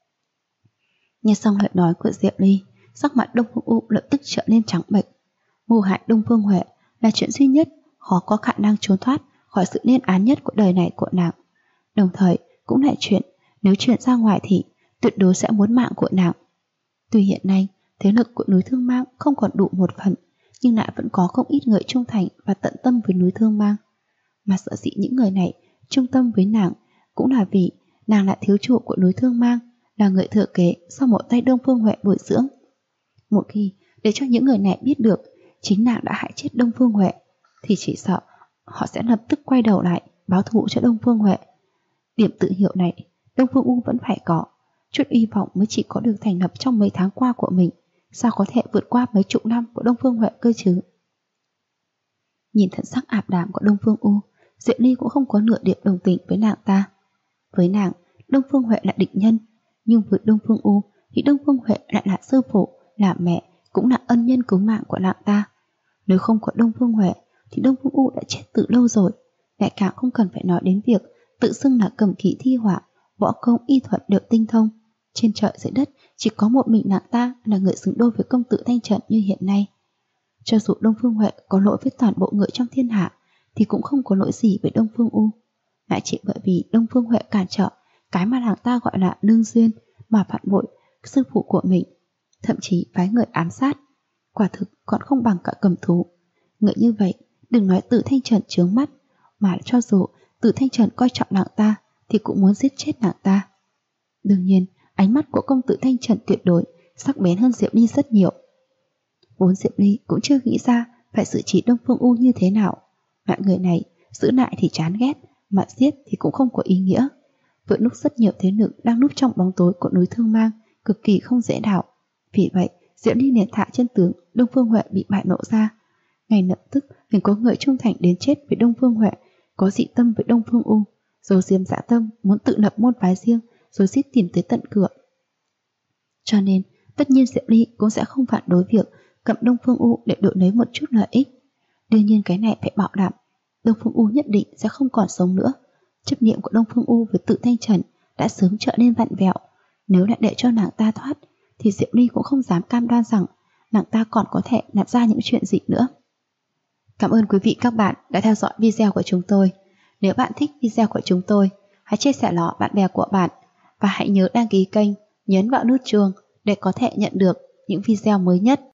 Speaker 1: Nghe xong lời nói của Diệu Ni, sắc mặt Đông Phương U lập tức trở nên trắng bệch. Mưu hại Đông Phương Huệ là chuyện duy nhất khó có khả năng trốn thoát khỏi sự lên án nhất của đời này của nàng. Đồng thời cũng là chuyện nếu chuyện ra ngoài thì tuyệt đối sẽ muốn mạng của nàng. Tuy hiện nay thế lực của núi Thương Mang không còn đủ một phần, nhưng lại vẫn có không ít người trung thành và tận tâm với núi Thương Mang. Mà sở dĩ những người này trung tâm với nàng cũng là vì nàng là thiếu chủ của núi Thương Mang, là người thừa kế do một tay Đông Phương Huệ bồi dưỡng. Một khi để cho những người này biết được chính nàng đã hại chết Đông Phương Huệ, thì chỉ sợ họ sẽ lập tức quay đầu lại báo thù cho Đông Phương Huệ. Điểm tự hiệu này Đông Phương U vẫn phải có, chút hy vọng mới chỉ có được thành lập trong mấy tháng qua của mình, sao có thể vượt qua mấy chục năm của Đông Phương Huệ cơ chứ. Nhìn thần sắc ảm đạm của Đông Phương U, Diệu Ly cũng không có nửa điểm đồng tình với nàng ta. Với nàng, Đông Phương Huệ là địch nhân, nhưng với Đông Phương U thì Đông Phương Huệ lại là sư phụ, là mẹ, cũng là ân nhân cứu mạng của nàng ta. Nếu không có Đông Phương Huệ thì Đông Phương U đã chết từ lâu rồi, lại càng không cần phải nói đến việc tự xưng là cầm kỳ thi họa, võ công y thuật đều tinh thông. Trên trời dưới đất chỉ có một mình nàng ta là người xứng đôi với công tử Thanh Trần như hiện nay. Cho dù Đông Phương Huệ có lỗi với toàn bộ người trong thiên hạ thì cũng không có lỗi gì với Đông Phương U. Lại chỉ bởi vì Đông Phương Huệ cản trở cái mà nàng ta gọi là lương duyên mà phản bội sư phụ của mình, thậm chí phái người ám sát. Quả thực còn không bằng cả cầm thú. Người như vậy đừng nói Tử Thanh Trần chướng mắt, mà cho dù Tử Thanh Trần coi trọng nàng ta thì cũng muốn giết chết nàng ta. Đương nhiên ánh mắt của công tử Thanh Trần tuyệt đối sắc bén hơn Diệu Ly rất nhiều. Vốn Diệu Ly cũng chưa nghĩ ra phải xử trí Đông Phương U như thế nào. Loại người này giữ lại thì chán ghét, mà giết thì cũng không có ý nghĩa. Vừa lúc rất nhiều thế lực đang núp trong bóng tối của núi Thương Mang, cực kỳ không dễ đảo. Vì vậy Diệu Ly liền thả chân tướng Đông Phương Huệ bị bại lộ ra. Ngay lập tức liền có người trung thành đến chết với Đông Phương Huệ, có dị tâm với Đông Phương U, rồi diêm dã tâm muốn tự lập môn phái riêng, rồi giết tìm tới tận cửa. Cho nên tất nhiên Diệu Ly cũng sẽ không phản đối việc cầm Đông Phương U để đổi lấy một chút lợi ích. Đương nhiên cái này phải bảo đảm Đông Phương U nhất định sẽ không còn sống nữa. Chấp niệm của Đông Phương U với Tử Thanh Trần đã sớm trở nên vặn vẹo. Nếu lại để cho nàng ta thoát thì Diệu Ly cũng không dám cam đoan rằng nàng ta còn có thể làm ra những chuyện gì nữa. Cảm ơn quý vị các bạn đã theo dõi video của chúng tôi. Nếu bạn thích video của chúng tôi, hãy chia sẻ nó bạn bè của bạn và hãy nhớ đăng ký kênh, nhấn vào nút chuông để có thể nhận được những video mới nhất.